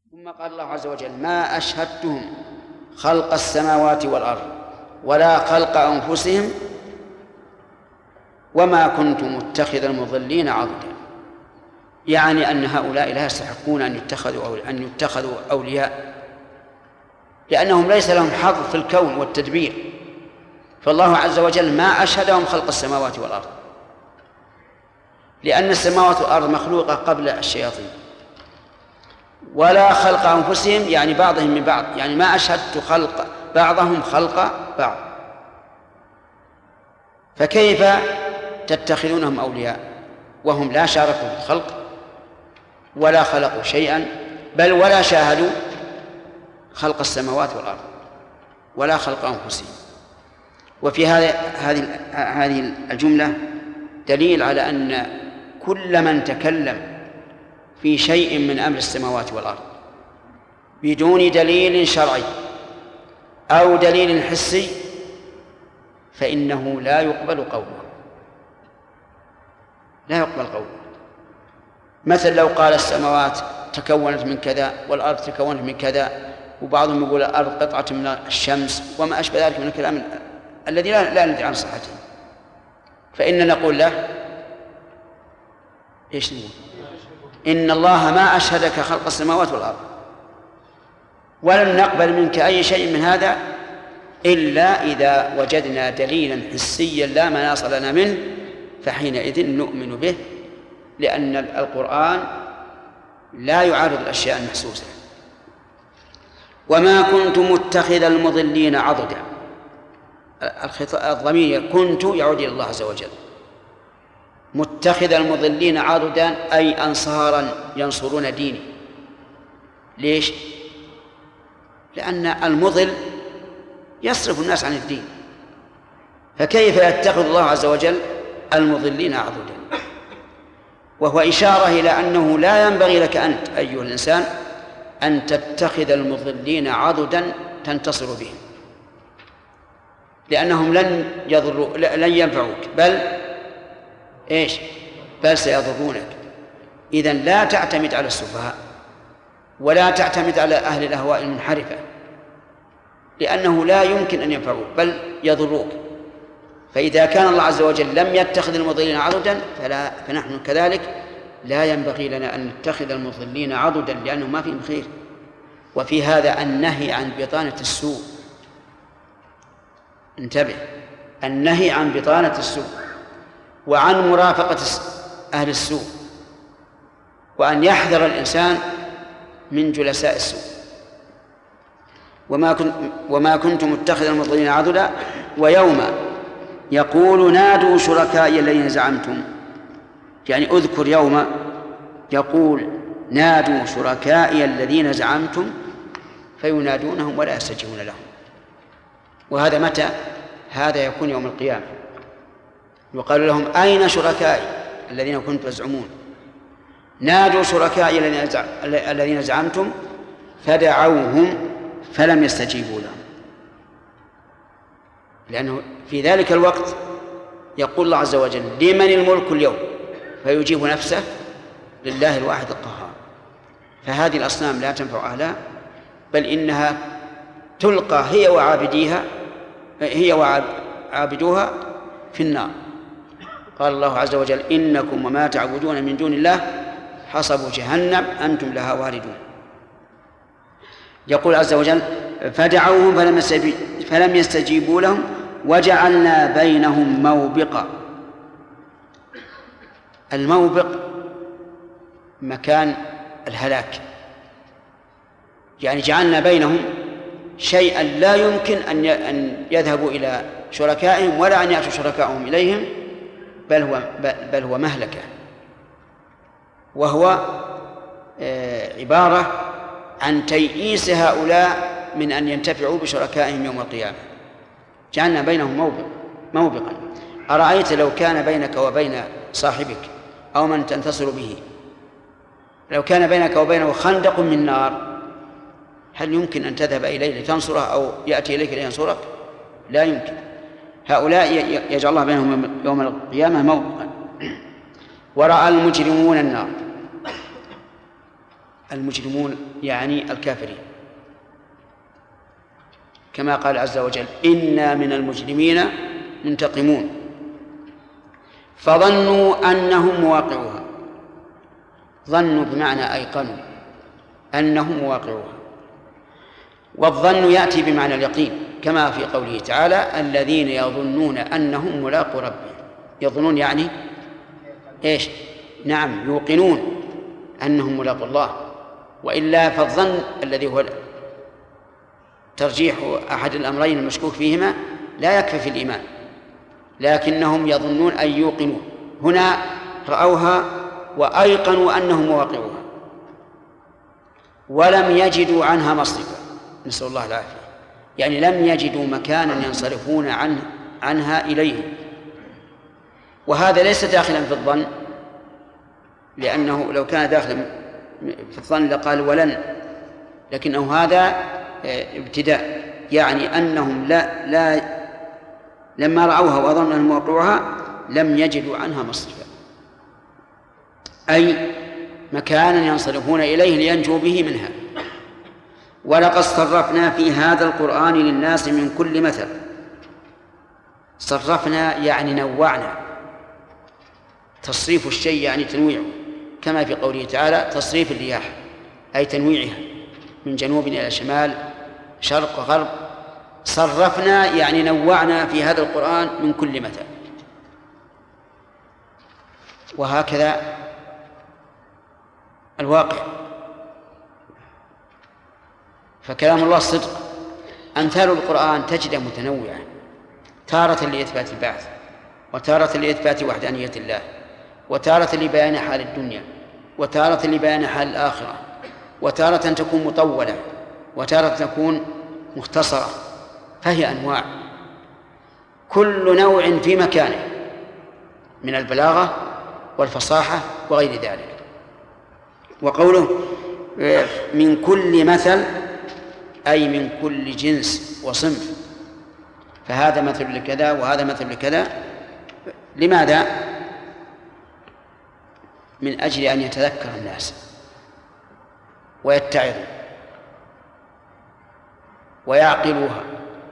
ثم قال الله عز وجل: ما أشهدتهم خلق السماوات والأرض ولا خلق أنفسهم وما كنت متخذ المضلين عضدا. يعني أن هؤلاء لا يستحقون أن يتخذوا أولياء، لأنهم ليس لهم حظ في الكون والتدبير. فالله عز وجل ما أشهدهم خلق السماوات والأرض، لأن السماوات والأرض مخلوقة قبل الشياطين، ولا خلق أنفسهم يعني بعضهم من بعض، يعني ما أشهدت خلق بعضهم خلق بعض. فكيف تتخذونهم أولياء وهم لا شاركوا في الخلق ولا خلقوا شيئا، بل ولا شاهدوا خلق السماوات والأرض ولا خلق أنفسهم؟ وفي هذه الجملة دليل على أن كل من تكلم في شيء من أمر السماوات والأرض بدون دليل شرعي أو دليل حسي فإنه لا يقبل قوله، لا يقبل قوله. مثل لو قال السماوات تكونت من كذا والأرض تكونت من كذا، وبعضهم يقول الأرض قطعة من الشمس وما أشبه ذلك من الكلام الذي لا ندري عن صحته، فإننا نقول له إيش نقول؟ إن الله ما أشهدك خلق السماوات والأرض، ولن نقبل منك أي شيء من هذا إلا إذا وجدنا دليلا حسيا لا مناص لنا منه، فحينئذ نؤمن به، لأن القرآن لا يعارض الأشياء المحسوسة. وما كنت متخذ المضلين عضدا، الضمير كنت يعود إلى الله عز وجل. متخذ المضلين عضدا أي أنصارا ينصرون ديني. ليش؟ لأن المضل يصرف الناس عن الدين، فكيف يتخذ الله عز وجل المضلين عضدا؟ وهو إشارة إلى أنه لا ينبغي لك أنت أيها الإنسان أن تتخذ المضلين عضدا تنتصر بهم، لأنهم لن ينفعوك، بل سيضرونك. إذن لا تعتمد على السفهاء ولا تعتمد على أهل الأهواء المنحرفة، لأنه لا يمكن أن ينفعوك بل يضروك. فإذا كان الله عز وجل لم يتخذ المضلين عضدا فنحن كذلك لا ينبغي لنا أن نتخذ المضلين عضدا، لأنه ما فيهم خير. وفي هذا النهي عن بطانة السوء. انتبه، النهي عن بطانة السوء وعن مرافقة أهل السوء، وأن يحذر الإنسان من جلساء السوء. وما كنت متخذ المضلين عضدا ويوم يقول نادوا شركائي الذين زعمتم، يعني اذكر يوم يقول نادوا شركائي الذين زعمتم فينادونهم ولا يستجيبون لهم. وهذا متى؟ هذا يكون يوم القيامة، يقال لهم أين شركائي الذين كنتم تزعمون؟ نادوا شركائي الذين زعمتم فدعوهم فلم يستجيبوا لهم، لأنه في ذلك الوقت يقول الله عز وجل لمن الملك اليوم، فيجيب نفسه لله الواحد القهار. فهذه الأصنام لا تنفع أهلها، بل إنها تلقى هي وعابدوها في النار. قال الله عز وجل إنكم وما تعبدون من دون الله حصب جهنم أنتم لها واردون. يقول عز وجل فدعوهم فلم يستجيبوا لهم وجعلنا بينهم موبقا. الموبق مكان الهلاك، يعني جعلنا بينهم شيئا لا يمكن أن يذهبوا إلى شركائهم ولا أن يأتوا شركائهم إليهم، بل هو مهلكة، وهو عبارة عن تيئيس هؤلاء من أن ينتفعوا بشركائهم يوم القيامة. جعلنا بينهم موبقا. أرأيت لو كان بينك وبين صاحبك أو من تنتصر به، لو كان بينك وبينه خندق من نار، هل يمكن أن تذهب إليه لتنصره أو يأتي إليك لينصرك؟ لا يمكن. هؤلاء يجعل الله بينهم يوم القيامة موبقا. ورأى المجرمون النار المجرمون يعني الكافرين، كما قال عز وجل: إنا من المجرمين منتقمون. فظنوا أنهم مواقعوها. ظنوا بمعنى أيقنوا أنهم مواقعوها، والظن يأتي بمعنى اليقين، كما في قوله تعالى: الذين يظنون أنهم ملاقو ربهم. يظنون يعني إيش؟ نعم، يوقنون أنهم ملاقو الله. وإلا فالظن الذي هو ترجيح أحد الأمرين المشكوك فيهما لا يكفي في الإيمان، لكنهم يظنون أن يوقنوا. هنا رأوها وأيقنوا أنهم مواقعوها، ولم يجدوا عنها مصرفا، نسأل الله العافية، يعني لم يجدوا مكانا ينصرفون عنها إليه. وهذا ليس داخلا في الظن، لأنه لو كان داخلا في الظن لقال ولن، لكنه هذا ابتداء، يعني أنهم لما رأوها وظنوا أنهم موقعوها لم يجدوا عنها مصرفا، أي مكانا ينصرفون إليه لينجوا به منها. ولقد صرفنا في هذا القرآن للناس من كل مثل. صرفنا يعني نوعنا، تصريف الشيء يعني تنويعه، كما في قوله تعالى: تصريف الرياح، أي تنويعها من جنوب إلى شمال، شرق وغرب. صرفنا يعني نوعنا في هذا القرآن من كل مثل. وهكذا الواقع، فكلام الله صدق. أمثال القرآن تجد متنوعة، تارة لإثبات البعث، وتارة لإثبات وحدانية الله، وتارة لبيان حال الدنيا، وتارة لبيان حال الآخرة، وتارة تكون مطولة، وتارة تكون مختصرة، فهي أنواع، كل نوع في مكانه من البلاغة والفصاحة وغير ذلك. وقوله من كل مثل أي من كل جنس وصنف، فهذا مثل لكذا وهذا مثل لكذا. لماذا؟ من أجل أن يتذكر الناس ويتعظوا ويعقلوها.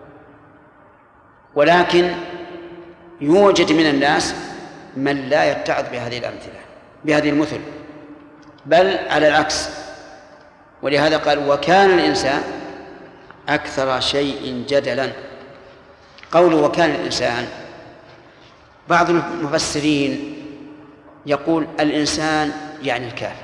ولكن يوجد من الناس من لا يتعظ بهذه الأمثلة، بهذه المثل، بل على العكس. ولهذا قال: وكان الإنسان أكثر شيء جدلا. قوله وكان الإنسان، بعض المفسرين يقول الإنسان يعني الكافر،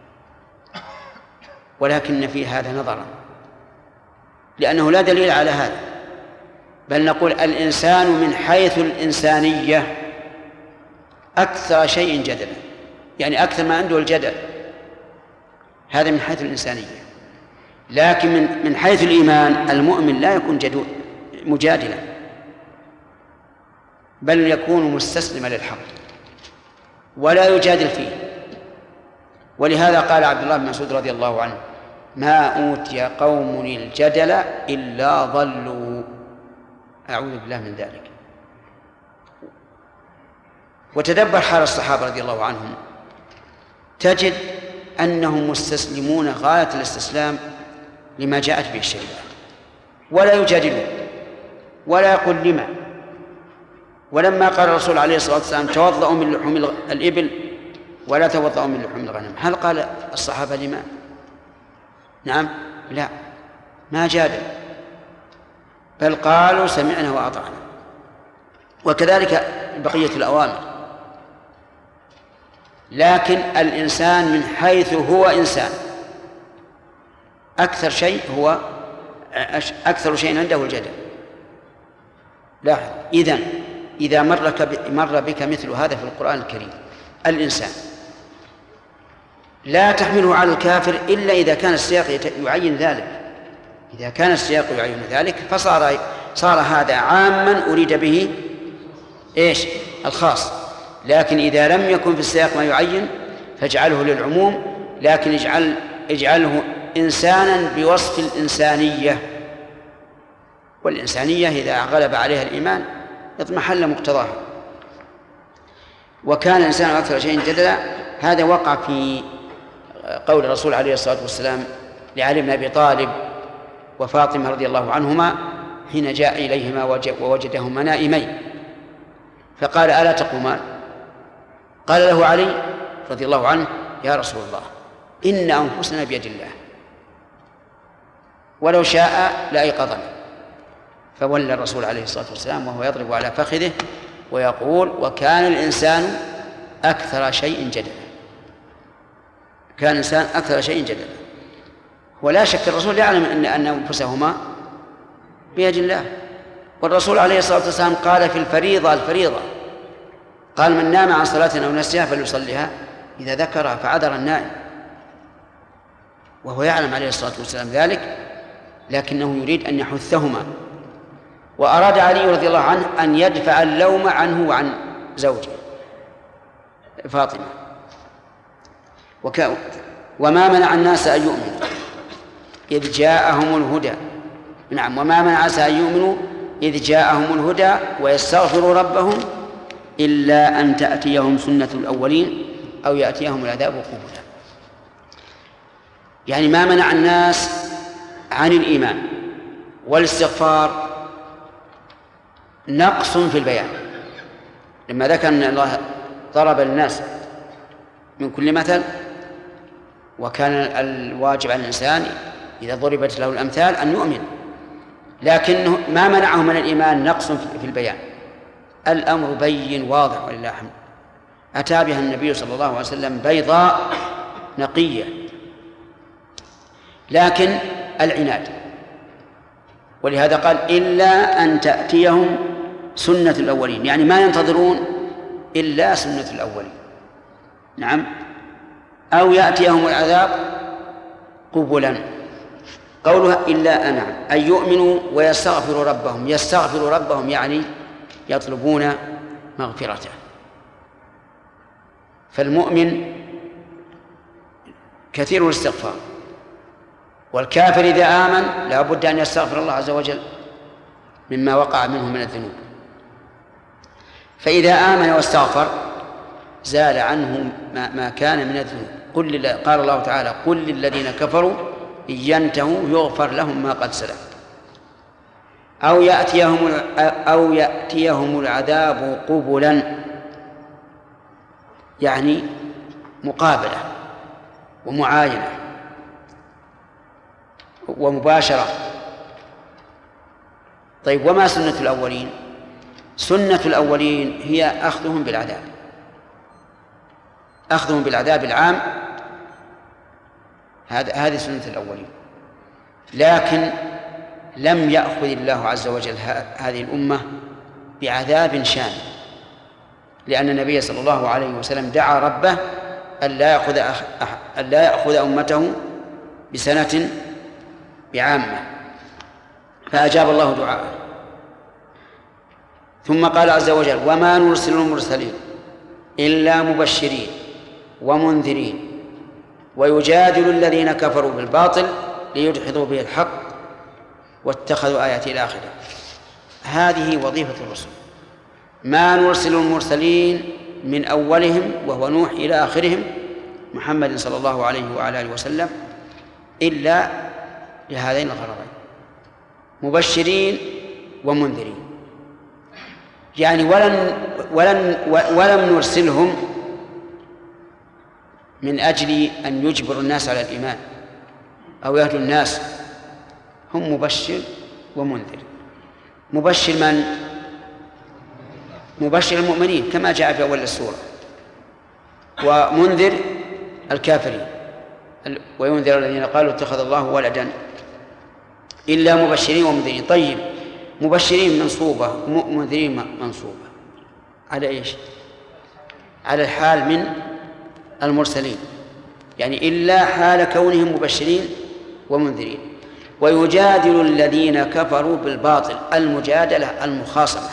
ولكن في هذا نظرا، لأنه لا دليل على هذا، بل نقول الإنسان من حيث الإنسانية أكثر شيء جدلا، يعني أكثر ما عنده الجدل، هذا من حيث الإنسانية. لكن من حيث الإيمان المؤمن لا يكون مجادلا، بل يكون مستسلما للحق ولا يجادل فيه. ولهذا قال عبد الله بن مسعود رضي الله عنه: ما أوتي قوم الجدل إلا ضلوا. أعوذ بالله من ذلك. وتدبر حال الصحابة رضي الله عنهم، تجد أنهم مستسلمون غاية الاستسلام لما جاءت به الشريعة، ولا يجادلون ولا يقول لما. ولما قال الرسول عليه الصلاة والسلام: توضأوا من لحوم الإبل ولا توضأوا من لحوم الغنم، هل قال الصحابة لما؟ نعم، لا، ما جادل، بل قالوا سمعنا وأطعنا. وكذلك بقية الأوامر. لكن الإنسان من حيث هو إنسان أكثر شيء عنده الجدل. لاحظ، إذا مر بك مثل هذا في القرآن الكريم، الإنسان لا تحمله على الكافر إلا إذا كان السياق يعين ذلك. إذا كان السياق يعين ذلك صار هذا عاما أريد به إيش؟ الخاص. لكن إذا لم يكن في السياق ما يعين فاجعله للعموم، لكن اجعله إنسانا بوصف الإنسانية، والإنسانية إذا غلب عليها الإيمان اضمحل مقتضاها. وكان الإنسان أكثر شيء جدلا، هذا وقع في قول الرسول عليه الصلاة والسلام لعلي بن أبي طالب وفاطمة رضي الله عنهما حين جاء إليهما ووجدهما نائمين فقال ألا تقومان؟ قال له علي رضي الله عنه يا رسول الله إن أنفسنا بيد الله ولو شاء لأيقظنا. فولى الرسول عليه الصلاة والسلام وهو يضرب على فخذه ويقول وكان الإنسان أكثر شيء جدلا. كان الإنسان أكثر شيء جدلا. ولا شك الرسول يعلم أن أنفسهما بيد الله. والرسول عليه الصلاة والسلام قال في الفريضة قال من نام عن صلاة أو نسيها فليصليها إذا ذكرها فعذر النائم، وهو يعلم عليه الصلاة والسلام ذلك، لكنه يريد أن يحثهما. وأراد علي رضي الله عنه أن يدفع اللوم عنه وعن زوجه فاطمة. وما منع الناس أن يؤمنوا إذ جاءهم الهدى. نعم، وما منع الناس أن يؤمنوا إذ جاءهم الهدى ويستغفروا ربهم إلا أن تأتيهم سنة الأولين أو يأتيهم العذاب قبلا. يعني ما منع الناس عن الإيمان والاستغفار نقص في البيان، لما ذكر أن الله ضرب الناس من كل مثل، وكان الواجب على الإنسان إذا ضربت له الأمثال أن يؤمن، لكنه ما منعه من الإيمان نقص في البيان. الأمر بين واضح ولله الحمد. أتى بها النبي صلى الله عليه وسلم بيضاء نقية، لكن العناد، ولهذا قال إلا أن تأتيهم سنة الأولين، يعني ما ينتظرون إلا سنة الأولين. نعم، أو يأتيهم العذاب قبلا. قولها إلا أن يؤمنوا ويستغفروا ربهم. يستغفروا ربهم يعني يطلبون مغفرته. فالمؤمن كثير الاستغفار، والكافر إذا آمن لا بد أن يستغفر الله عز وجل مما وقع منه من الذنوب. فإذا آمن واستغفر زال عنه ما كان من الذنوب. قال الله تعالى قل للذين كفروا إن ينتهوا يغفر لهم ما قد سلف. أو يأتيهم العذاب قبلا، يعني مقابلة ومعاينة ومباشرة. طيب، وما سنة الأولين؟ سنة الأولين هي أخذهم بالعذاب، أخذهم بالعذاب العام، هذه سنة الأولين. لكن لم يأخذ الله عز وجل هذه الأمة بعذاب شامل، لأن النبي صلى الله عليه وسلم دعا ربه أن لا يأخذ أمته بسنة بعامة، فأجاب الله دعاءه. ثم قال عز وجل وما نرسل المرسلين إلا مبشرين ومنذرين ويجادل الذين كفروا بالباطل ليدحضوا به الحق واتخذوا آياتي إلى آخره. هذه وظيفة الرسل. ما نرسل المرسلين من أولهم وهو نوح إلى آخرهم محمد صلى الله عليه وعلى آله وسلم إلا لهذين الغرضين، مبشرين ومنذرين. يعني ولم نرسلهم من أجل أن يجبروا الناس على الإيمان أو يهدوا الناس، هم مبشر ومنذر. مبشر من؟ مبشر المؤمنين كما جاء في أول السورة، ومنذر الكافرين، وينذر الذين قالوا اتخذ الله ولدا. إلا مبشرين ومنذرين. طيب، مبشرين منصوبة ومنذرين منصوبة على إيش؟ على الحال من المرسلين، يعني إلا حال كونهم مبشرين ومنذرين. ويجادل الذين كفروا بالباطل، المجادلة المخاصمة.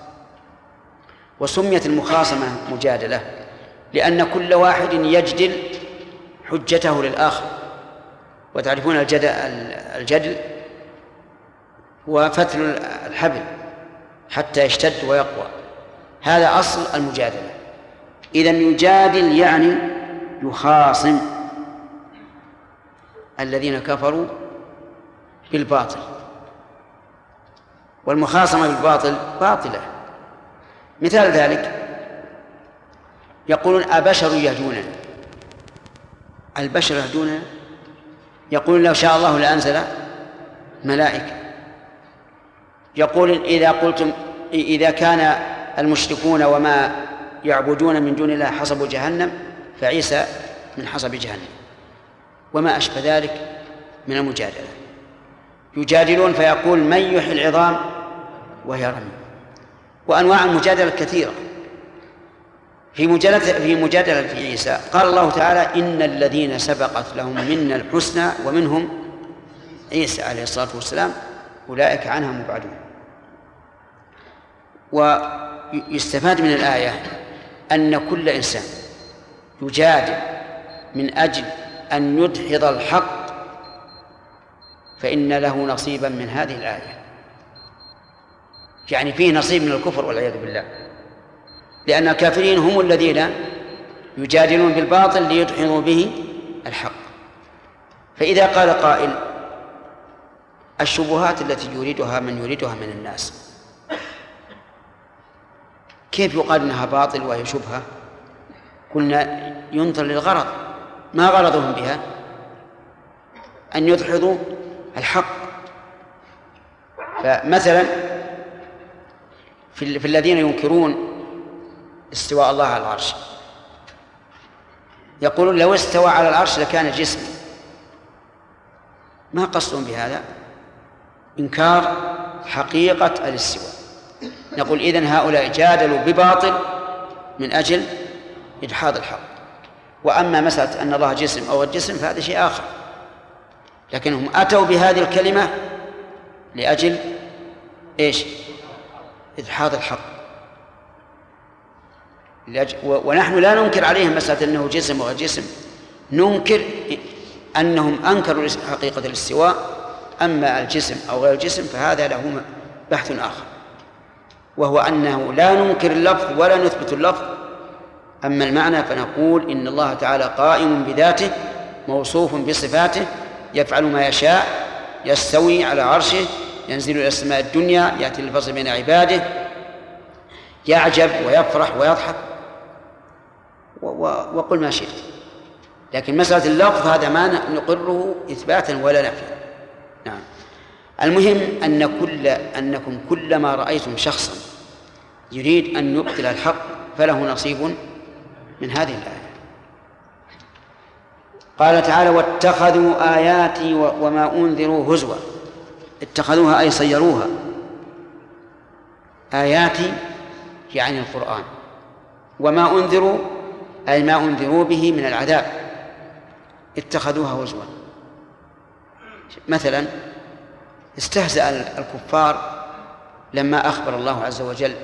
وسميت المخاصمة مجادلة لأن كل واحد يجدل حجته للآخر. وتعرفون الجدل وفتل الحبل حتى يشتد ويقوى، هذا أصل المجادلة. إذن يجادل يعني يخاصم الذين كفروا بالباطل، والمخاصمة بالباطل باطلة. مثال ذلك يقولون أبشر يهدوننا، البشر يهدوننا؟ يقولون لو شاء الله لأنزل ملائكة. يقول إذا كان المشركون وما يعبدون من دون الله حصب جهنم فعيسى من حصب جهنم، وما أشبه ذلك من المجادلة. يجادلون فيقول من يحيي العظام وهي رميم. وأنواع المجادلة كثيرة. في مجادلة عيسى قال الله تعالى إن الذين سبقت لهم منا الحسنى ومنهم عيسى عليه الصلاة والسلام أولئك عنها مبعدون. ويستفاد من الآية أن كل إنسان يجادل من أجل أن يدحض الحق فإن له نصيبا من هذه الآية، يعني فيه نصيب من الكفر والعياذ بالله، لأن الكافرين هم الذين يجادلون بالباطل ليدحضوا به الحق. فإذا قال قائل الشبهات التي يريدها من يريدها من الناس كيف يقال إنها باطل وهي شبهة؟ قلنا ينظر للغرض، ما غرضهم بها؟ أن يدحضوا الحق. فمثلا في الذين ينكرون استواء الله على العرش يقولون لو استوى على العرش لكان جسما. ما قصدهم بهذا؟ إنكار حقيقة الاستواء. نقول إذن هؤلاء جادلوا بباطل من أجل إدحاض الحق. وأما مسألة أن الله جسم أو الجسم فهذا شيء آخر، لكنهم أتوا بهذه الكلمة لأجل إيش؟ إدحاض الحق. ونحن لا ننكر عليهم مسألة أنه جسم أو جسم، ننكر أنهم أنكروا حقيقة الاستواء. أما الجسم أو غير الجسم فهذا له بحث آخر، وهو أنه لا ننكر اللفظ ولا نثبت اللفظ. أما المعنى فنقول إن الله تعالى قائم بذاته موصوف بصفاته يفعل ما يشاء، يستوي على عرشه، ينزل إلى السماء الدنيا، يأتي الفصل بين عباده، يعجب ويفرح ويضحك وقل ما شئت. لكن مسألة اللفظ هذا ما نقره إثباتا ولا نفيا. نعم. المهم أنكم كلما رأيتم شخصا يريد أن يبطل الحق فله نصيب من هذه الآية. قال تعالى واتخذوا آياتي وما أنذروا هزوا. اتخذوها أي صيروها. آياتي يعني القرآن، وما أنذروا أي ما أنذروا به من العذاب اتخذوها هزوا. مثلا استهزأ الكفار لما أخبر الله عز وجل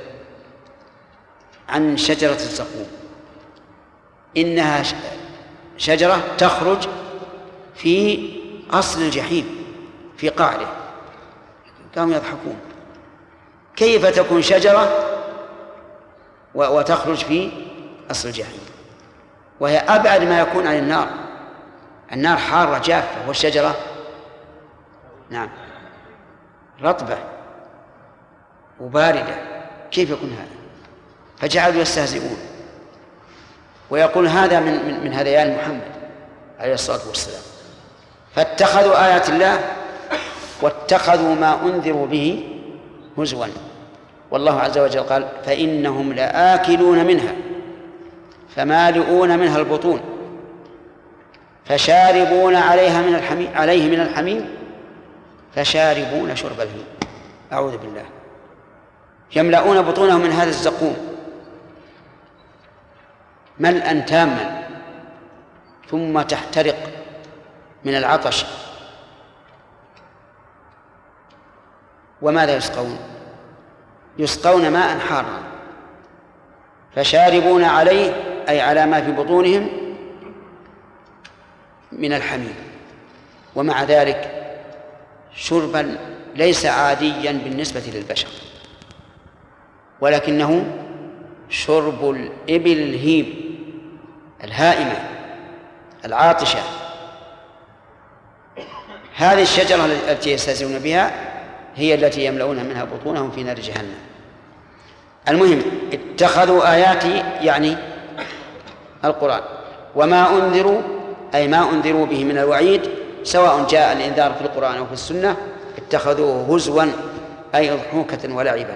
عن شجرة الزقوم إنها شجرة تخرج في أصل الجحيم في قعره. كانوا يضحكون، كيف تكون شجرة وتخرج في أصل الجحيم وهي أبعد ما يكون عن النار. النار حارة جافة والشجرة نعم رطبة وباردة، كيف يكون هذا؟ فجعلوا يستهزئون ويقول هذا من هذيان محمد عليه الصلاة والسلام. فاتخذوا آيات الله واتخذوا ما أنذروا به هزوا. والله عز وجل قال فإنهم لآكلون منها فمالئون منها البطون فشاربون عليه من الحميم فشاربون شرب الهيم. أعوذ بالله. يملؤون بطونهم من هذا الزقوم ملءا تاما ثم تحترق من العطش. وماذا يسقون؟ يسقون ماء حارا فشاربون عليه أي على ما في بطونهم من الحميم. ومع ذلك شربا ليس عاديا بالنسبة للبشر، ولكنه شرب الإبل الهيم الهائمة العاطشة. هذه الشجرة التي يستهزئون بها هي التي يملؤون منها بطونهم في نار جهنم. المهم اتخذوا آياتي يعني القرآن وما أنذروا أي ما أنذروا به من الوعيد، سواء جاء الإنذار في القرآن أو في السنة، اتخذوه هزوا أي ضحوكة ولعبا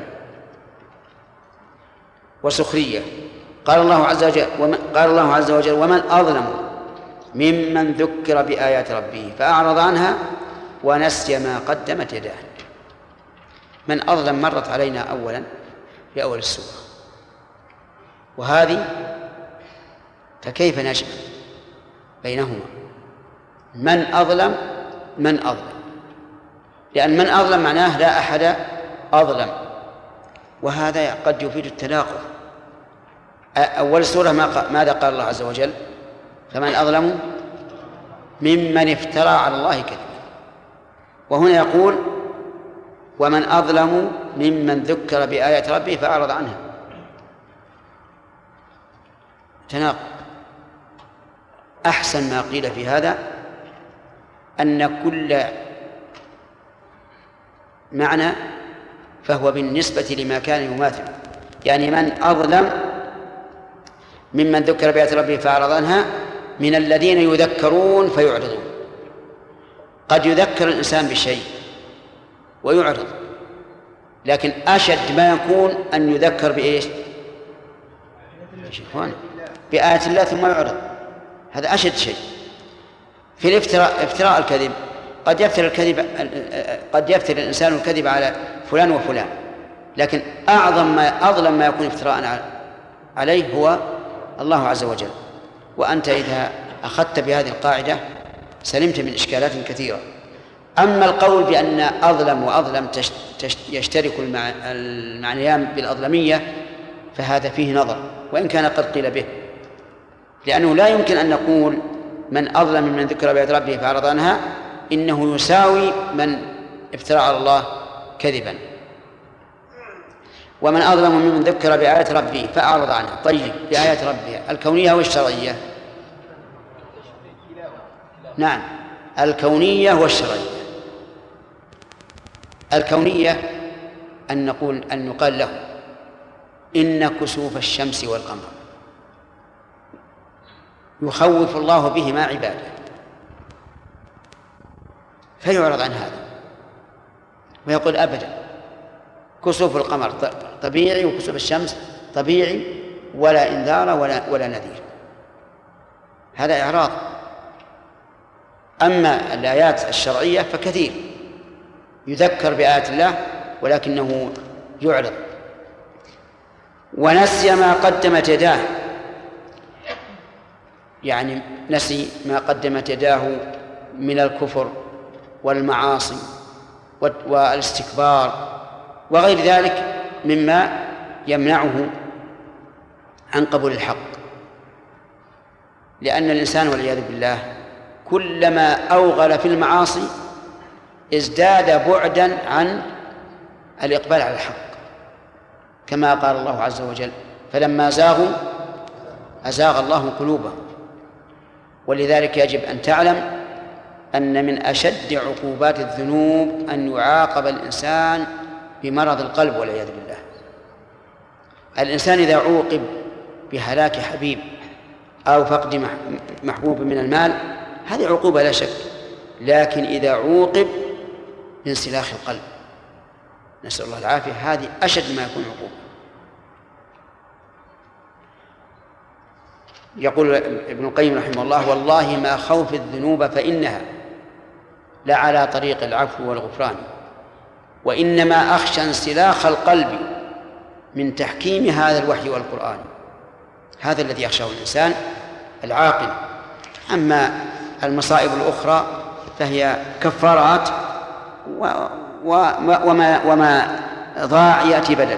وسخرية. قال الله عز وجل ومن أظلم ممن ذكر بآيات ربه فأعرض عنها ونسي ما قدمت يداه. من أظلم مرت علينا أولا في أول السورة، وهذه فكيف نجمع بينهما؟ من أظلم لأن من أظلم معناه لا أحد أظلم، وهذا قد يفيد التناقض. أول السورة ماذا قال الله عز وجل؟ فمن أظلم ممن افترى على الله كذبا، وهنا يقول ومن أظلم ممن ذكر بآيات ربه فأعرض عنها. تناقض. أحسن ما قيل في هذا أن كل معنى فهو بالنسبة لما كان يماثل، يعني من أظلم ممن ذكر بآيات ربه فأعرض عنها من الذين يذكرون فيعرضون. قد يذكر الإنسان بشيء ويعرض، لكن أشد ما يكون أن يذكر بإيش؟ بآيات الله ثم يعرض، هذا أشد شيء. في الافتراء، افتراء الكذب، قد يفتر الإنسان الكذب على فلان وفلان، لكن أظلم ما يكون افتراء عليه هو الله عز وجل. وأنت إذا أخذت بهذه القاعدة سلمت من إشكالات كثيرة. أما القول بأن أظلم وأظلم يشترك المعنيان بالأظلمية فهذا فيه نظر، وإن كان قد قيل به، لأنه لا يمكن أن نقول من أظلم من ذكر بآيات ربه فأعرض عنها إنه يساوي من افترى على الله كذبا. ومن أظلم ممن ذكر بآيات ربه فأعرض عنها. طيب، بآيات ربه الكونية والشرعية؟ نعم، الكونية والشرعية. الكونية أن يقال له إن كسوف الشمس والقمر يخوف الله بهما عباده، فيعرض عن هذا ويقول أبدا، كسوف القمر طبيعي وكسوف الشمس طبيعي، ولا إنذار ولا نذير. هذا إعراض. أما الآيات الشرعية فكثير يذكر بآيات الله ولكنه يعرض. ونسي ما قدمت يداه، يعني نسي ما قدمت يداه من الكفر والمعاصي والاستكبار وغير ذلك مما يمنعه عن قبول الحق. لأن الإنسان والعياذ بالله كلما أوغل في المعاصي ازداد بعدا عن الإقبال على الحق، كما قال الله عز وجل فلما زاغوا أزاغ الله قلوبهم. ولذلك يجب أن تعلم أن من أشد عقوبات الذنوب أن يعاقب الإنسان بمرض القلب والعياذ بالله. الإنسان إذا عوقب بهلاك حبيب أو فقد محبوب من المال هذه عقوبة لا شك، لكن إذا عوقب بانسلاخ القلب نسأل الله العافية هذه أشد ما يكون عقوبة. يقول ابن القيم رحمه الله والله ما خوف الذنوب فإنها لعلى طريق العفو والغفران، وإنما أخشى انسلاخ القلب من تحكيم هذا الوحي والقرآن. هذا الذي يخشاه الإنسان العاقل. أما المصائب الأخرى فهي كفارات وما ضاع يأتي بدل.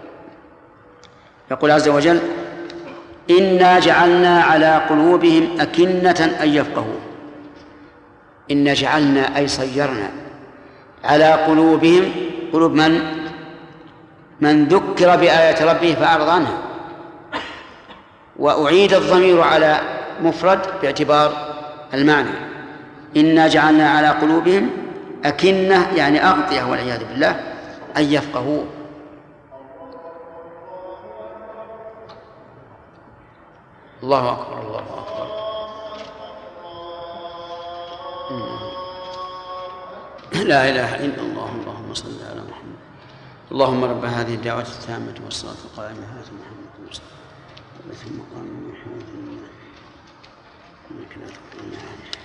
يقول عز وجل إنا جعلنا على قلوبهم أكنة أن يفقهوا. إنا جعلنا أي صيرنا على قلوبهم، قلوب من ذكر بآيات ربه فأعرض عنها، وأعيد الضمير على مفرد باعتبار المعنى. إنا جعلنا على قلوبهم أكنة يعني أغطية والعياذ بالله أن يفقهوا. الله أكبر الله أكبر. لا إله إلا الله. اللهم صل على محمد. اللهم رب هذه الدعوة التامة والصلاة القائمة آت محمد وسلم وبث مقام محمد إنك لا تقبل عنه.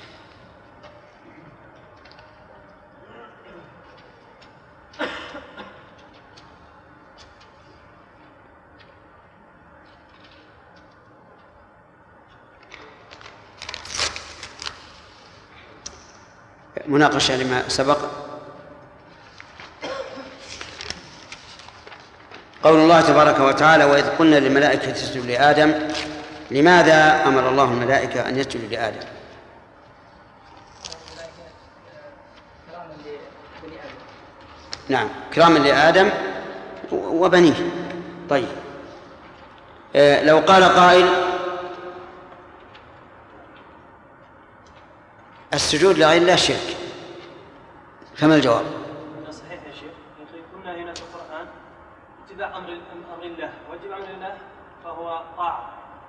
مناقشة لما سبق. قول الله تبارك وتعالى وإذ قلنا للملائكة اسجدوا لآدم، لماذا أمر الله الملائكة أن يسجدوا لآدم؟ نعم كراما لآدم وبنيه. طيب لو قال قائل السجود لغير الله شرك، فما الجواب؟ صحيح يا شيخ، كنا هنا في القرآن اتباع أمر الله، واتباع أمر الله فهو طاعة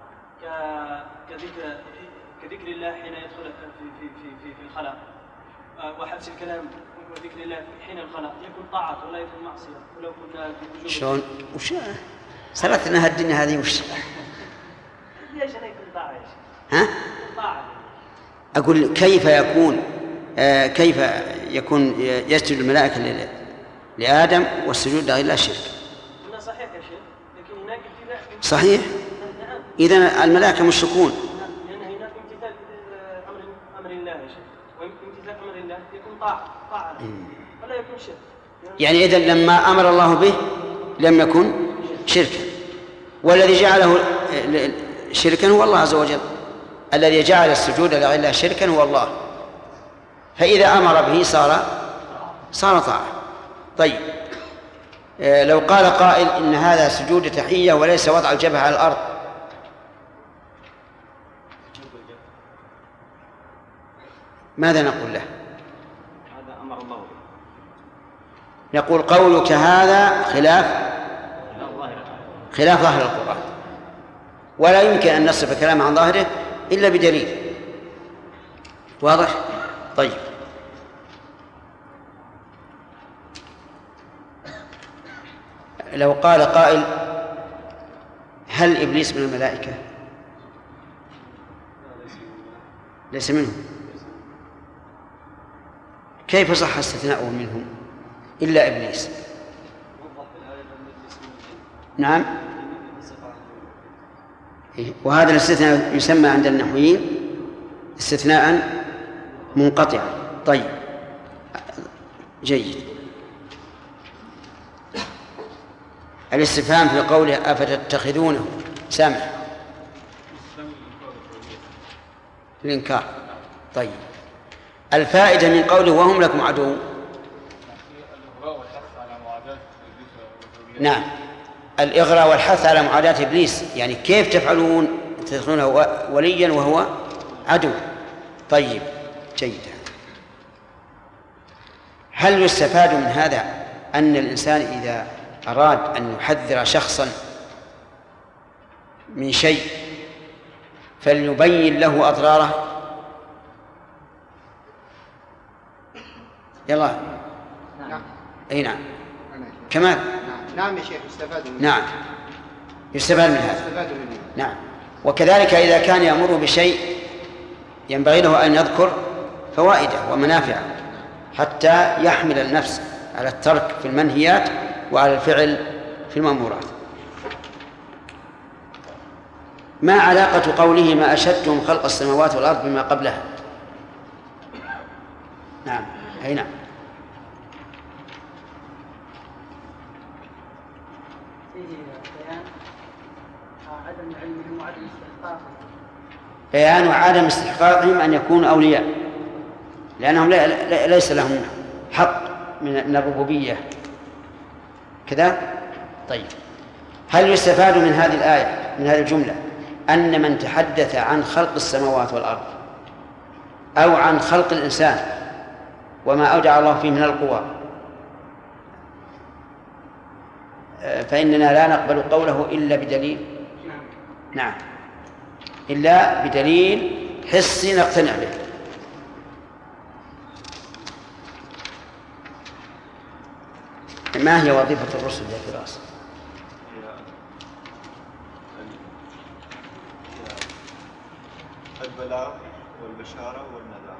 كذكر الله حين يدخل في الخلاء، وحبس الكلام وذكر الله حين الخلاء يكون طاعة ولا يكون معصية. ولو كنا في وجوب شلون؟ وش صارت لنا الدنيا هذه وش؟ ليش لا يكون طاعة يا شيخ؟ ها؟ طاعة. أقول كيف يكون يسجد الملائكة لآدم والسجود لغير الله شرك؟ صحيح يا شيخ، لكن هناك ابتداء. صحيح؟ إذن الملائكة مشركون. لأن هناك امتثال أمر الله يا شيخ، وامتثال أمر الله يكون طاعة ولا يكون شرك. يعني إذن لما أمر الله به لم يكن شركا، والذي جعله شركا هو الله عز وجل. الذي جعل السجود لغير الله شركا هو الله، فإذا أمر به صار طاعة. طيب لو قال قائل إن هذا سجود تحية وليس وضع الجبهة على الأرض، ماذا نقول له؟ هذا أمر الله به. نقول قولك هذا خلاف ظاهر القرآن، ولا يمكن أن نصرف الكلام عن ظاهره إلا بدليل واضح. طيب لو قال قائل هل إبليس من الملائكة؟ ليس منهم. كيف صح استثناؤه منهم إلا إبليس؟ نعم، وهذا الاستثناء يسمى عند النحويين استثناء منقطعا. طيب جيد. الاستفهام في قوله أفتتخذونه سامح الإنكار. طيب الفائدة من قوله وهم لكم عدو، نعم الإغراء والحث على معاداة إبليس، يعني كيف تتخذونه وليا وهو عدو. طيب جيد. هل يستفاد من هذا أن الإنسان إذا أراد أن يحذر شخصا من شيء فليبين له أضراره؟ يلا نعم. أي نعم كمان نعم يا شيخ يستفاد منه. نعم يستفاد من هذا. نعم. وكذلك إذا كان يأمر بشيء ينبغي له أن يذكر فوائده ومنافعه حتى يحمل النفس على الترك في المنهيات وعلى الفعل في المأمورات. ما علاقة قوله ما أشهدتم خلق السماوات والأرض بما قبلها؟ نعم أي نعم. بيان وعدم استحقاقهم أن يكونوا أولياء، لأنهم ليس لهم حق من الربوبية كذا. طيب هل يستفاد من هذه الآية من هذه الجملة أن من تحدث عن خلق السماوات والأرض أو عن خلق الإنسان وما أودع الله فيه من القوى، فإننا لا نقبل قوله إلا بدليل. نعم، إلا بدليل حسي نقتنع به. ما هي وظيفة الرسل يا فراس؟ البلاغ والبشارة والنذار.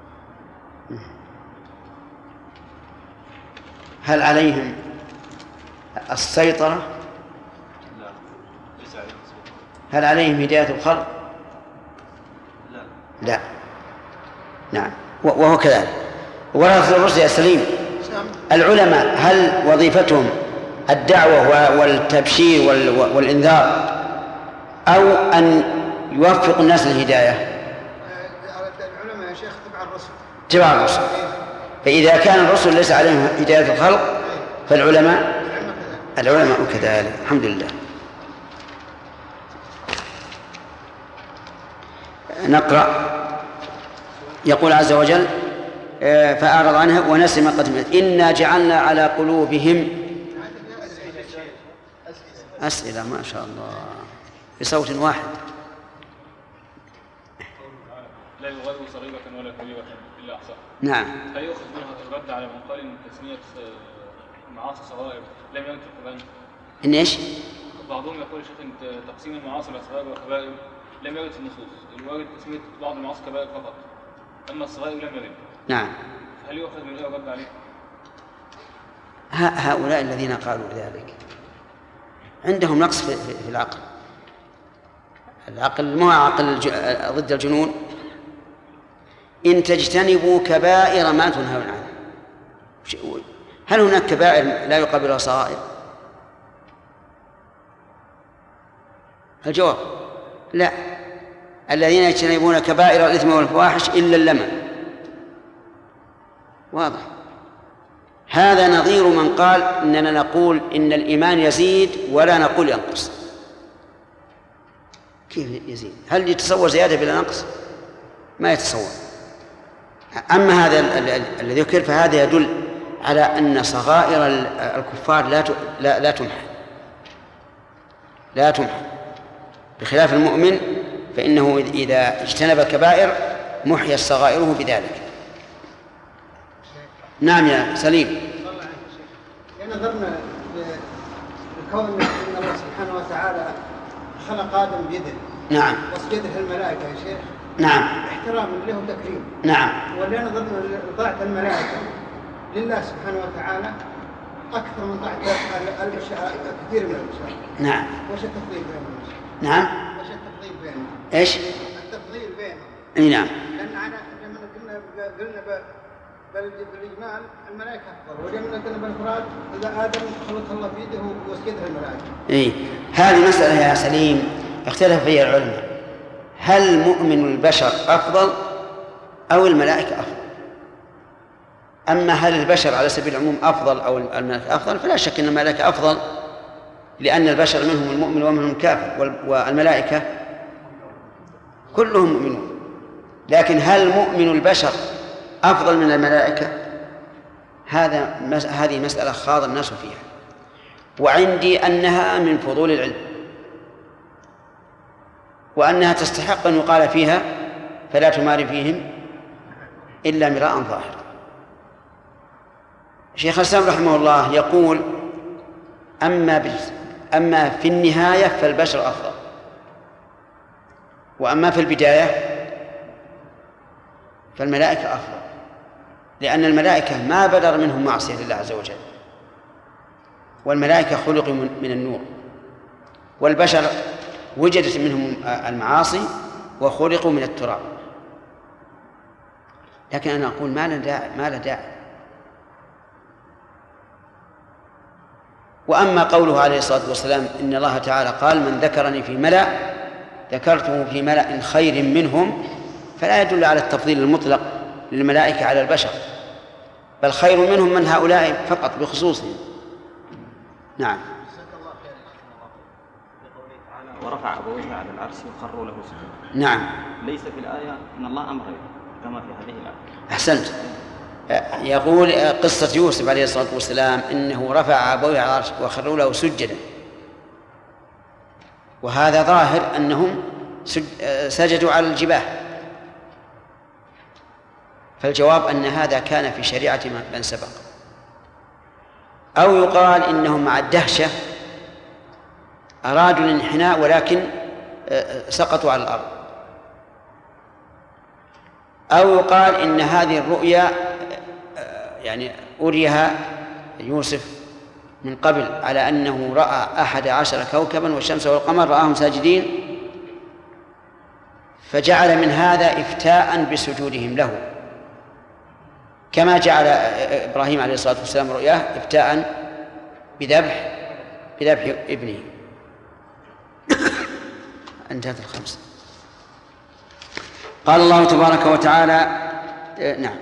هل عليهم السيطرة؟ لا، ليس عليهم السيطرة. هل عليهم هداية الخلق؟ لا. لا. نعم، وهو كذلك. ورثة الرسل يا سليم، العلماء هل وظيفتهم الدعوة والتبشير والإنذار أو أن يوفق الناس للهداية؟ العلماء يا شيخ تبع الرسل. فإذا كان الرسل ليس عليهم هداية الخلق فالعلماء كذلك. الحمد لله. نقرأ. يقول عز وجل: فأعرض عنها ونسي ما قدمت إنا جعلنا على قلوبهم. أسئلة ما شاء الله بصوت واحد. لا يغادر صغيرة ولا كبيرة إلا أحصاها. نعم. هل يؤخذ منها الرد على من قال إن تسمية معاصي صغائر لم يرد في القرآن؟ إن إيش؟ بعضهم يقول يا شيخ إن تقسيم المعاصي إلى صغائر وكبائر لم يرد في النصوص، الوارد تسمية بعض المعاصي كبائر فقط، أما الصغائر لم يرد. نعم. هل يؤخذ من الرد عليه؟ هؤلاء الذين قالوا ذلك عندهم نقص في العقل. العقل مو عقل ضد الجنون. إن تجتنبوا كبائر ما تنهون عنه. هل هناك كبائر لا يقابلها صغائر؟ الجواب لا. الذين يجتنبون كبائر الإثم والفواحش إلا اللمم. واضح. هذا نظير من قال إننا نقول إن الإيمان يزيد ولا نقول ينقص. كيف يزيد؟ هل يتصور زيادة بلا نقص؟ ما يتصور. أما هذا الذي ذكر فهذا يدل على أن صغائر الكفار لا تمحى بخلاف المؤمن، فإنه إذا اجتنب الكبائر محيا صغائره بذلك. نعم يا سليم. نظرنا لكون أن الله سبحانه وتعالى خلق آدم بيده. نعم. وسجده الملائكة يا شيخ. نعم. احتراما له وتكريم. نعم. ولأن نظرنا لطاعة الملائكة لله سبحانه وتعالى أكثر من طاعة كثير من البشر. نعم. وش التفضيل بينهم؟ نعم. وش التفضيل بينهم؟ إيش؟ التفضيل بينهم. أي نعم. لأن لما قلنا بالإجمال الملائكة أفضل، ولما قلنا بالإفراد إذا آدم خلق الله بيده وسجدها الملائكة. إيه، هذه مسألة يا سليم اختلف فيها العلماء، هل مؤمن البشر أفضل أو الملائكة أفضل؟ أما هل البشر على سبيل العموم أفضل أو الملائكة أفضل، فلا شك أن الملائكة أفضل، لأن البشر منهم المؤمن ومنهم الكافر، والملائكة كلهم مؤمنون. لكن هل مؤمن البشر أفضل من الملائكة؟ هذه مسألة خاض الناس فيها، وعندي أنها من فضول العلم، وأنها تستحق أن يقال فيها فلا تمار فيهم إلا مراء ظاهرا. شيخ الإسلام رحمه الله يقول: أما في النهاية فالبشر أفضل، وأما في البداية فالملائكة أفضل، لأن الملائكة ما بدر منهم معصية لله عز وجل، والملائكة خلقوا من النور، والبشر وجدت منهم المعاصي وخلقوا من التراب. لكن أنا أقول ما له داعي. وأما قوله عليه الصلاة والسلام إن الله تعالى قال: من ذكرني في ملأ ذكرته في ملأ خير منهم، فلا يدل على التفضيل المطلق للملائكة على البشر، بل خير منهم من هؤلاء فقط بخصوصهم. نعم. ورفع أبويه على العرش وخروا له سجدا. نعم. ليس في الآية أن الله أمر كما في هذه الآية. أحسنت. يقول قصة يوسف عليه الصلاة والسلام إنه رفع أبويه على العرش وخروا له سجدا، وهذا ظاهر أنهم سجدوا على الجباه، فالجواب أن هذا كان في شريعة من سبق. أو يقال إنهم مع الدهشة أرادوا الانحناء ولكن سقطوا على الأرض. أو يقال إن هذه الرؤيا يعني أريها يوسف من قبل على أنه رأى 11 كوكبا والشمس والقمر رآهم ساجدين، فجعل من هذا إفتاء بسجودهم له، كما جعل إبراهيم عليه الصلاة والسلام رؤياه إفتاء بذبح ابنه. انتهت الخمسة. قال الله تبارك وتعالى نعم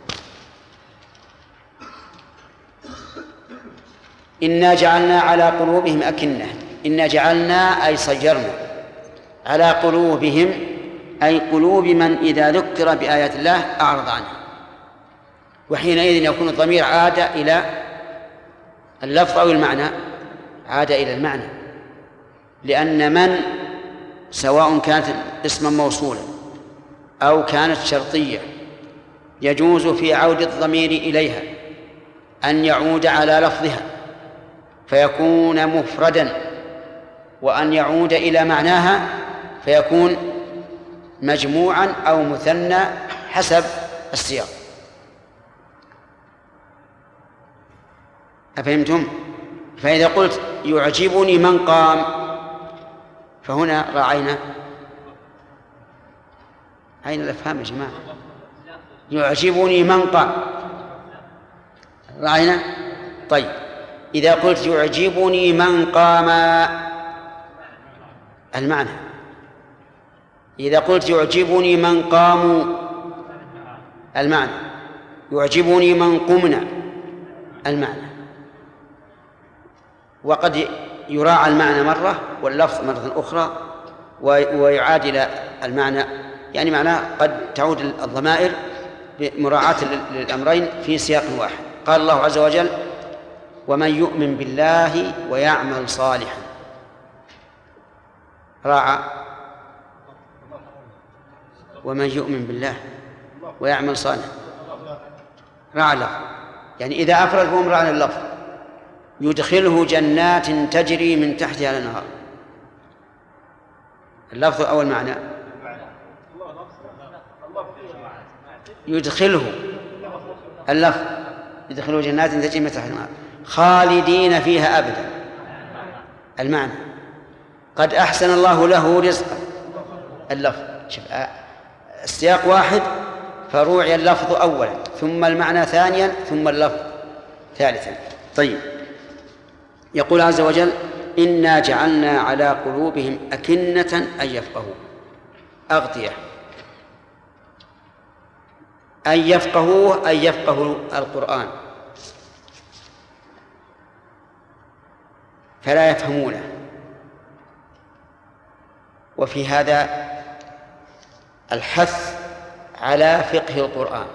إنا جعلنا على قلوبهم أكنة. إنا جعلنا أي صيرنا على قلوبهم، أي قلوب من إذا ذكر بآيات الله أعرض عنها، وحينئذ يكون الضمير عاد إلى اللفظ أو المعنى، عاد إلى المعنى، لأن من سواء كانت اسما موصولا أو كانت شرطية يجوز في عود الضمير إليها أن يعود على لفظها فيكون مفردا، وأن يعود إلى معناها فيكون مجموعا أو مثنى حسب السياق. أفهمتم؟ فإذا قلت يعجبني من قام، فهنا راعينا أين الأفهام يا جماعة؟ يعجبني من قام راعينا. طيب إذا قلت يعجبني من قام المعنى، إذا قلت يعجبني من قاموا المعنى، يعجبني من قمنا المعنى. وقد يراعى المعنى مرة واللفظ مرة أخرى ويعاد إلى المعنى، يعني معناه قد تعود الضمائر بمراعاة للأمرين في سياق واحد. قال الله عز وجل ومن يؤمن بالله ويعمل صالحا، راعى ومن يؤمن بالله ويعمل صالحا، راعى اللفظ، يعني إذا أفرد فهم راعى اللفظ. يدخله جنات تجري من تحتها الأنهار، اللفظ أو المعنى؟ يدخله اللفظ، يدخله جنات تجري من تحتها الأنهار خالدين فيها أبدا، المعنى قد أحسن الله له رزقا، اللفظ. شوف السياق واحد فروعي اللفظ أولا ثم المعنى ثانيا ثم اللفظ ثالثا. طيب يقول عز وجل إنا جعلنا على قلوبهم أكنة أن يفقهوا، أغطية أن يفقهوه، أن يفقهوا القرآن فلا يفهمونه. وفي هذا الحث على فقه القرآن،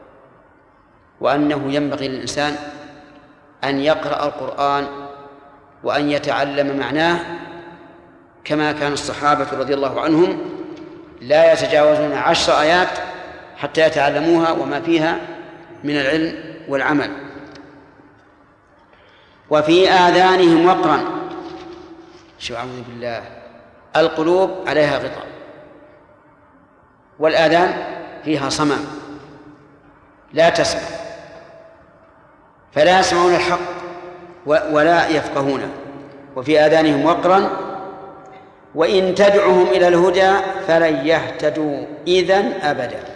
وأنه ينبغي للإنسان أن يقرأ القرآن وأن يتعلم معناه، كما كان الصحابة رضي الله عنهم لا يتجاوزون 10 آيات حتى يتعلموها وما فيها من العلم والعمل. وفي آذانهم وقرا، شو أعوذ بالله، القلوب عليها غطاء والآذان فيها صمم لا تسمع، فلا يسمعون الحق ولا يفقهونه. وفي آذانهم وقرا وإن تدعهم إلى الهدى فلن يهتدوا إذن أبدا.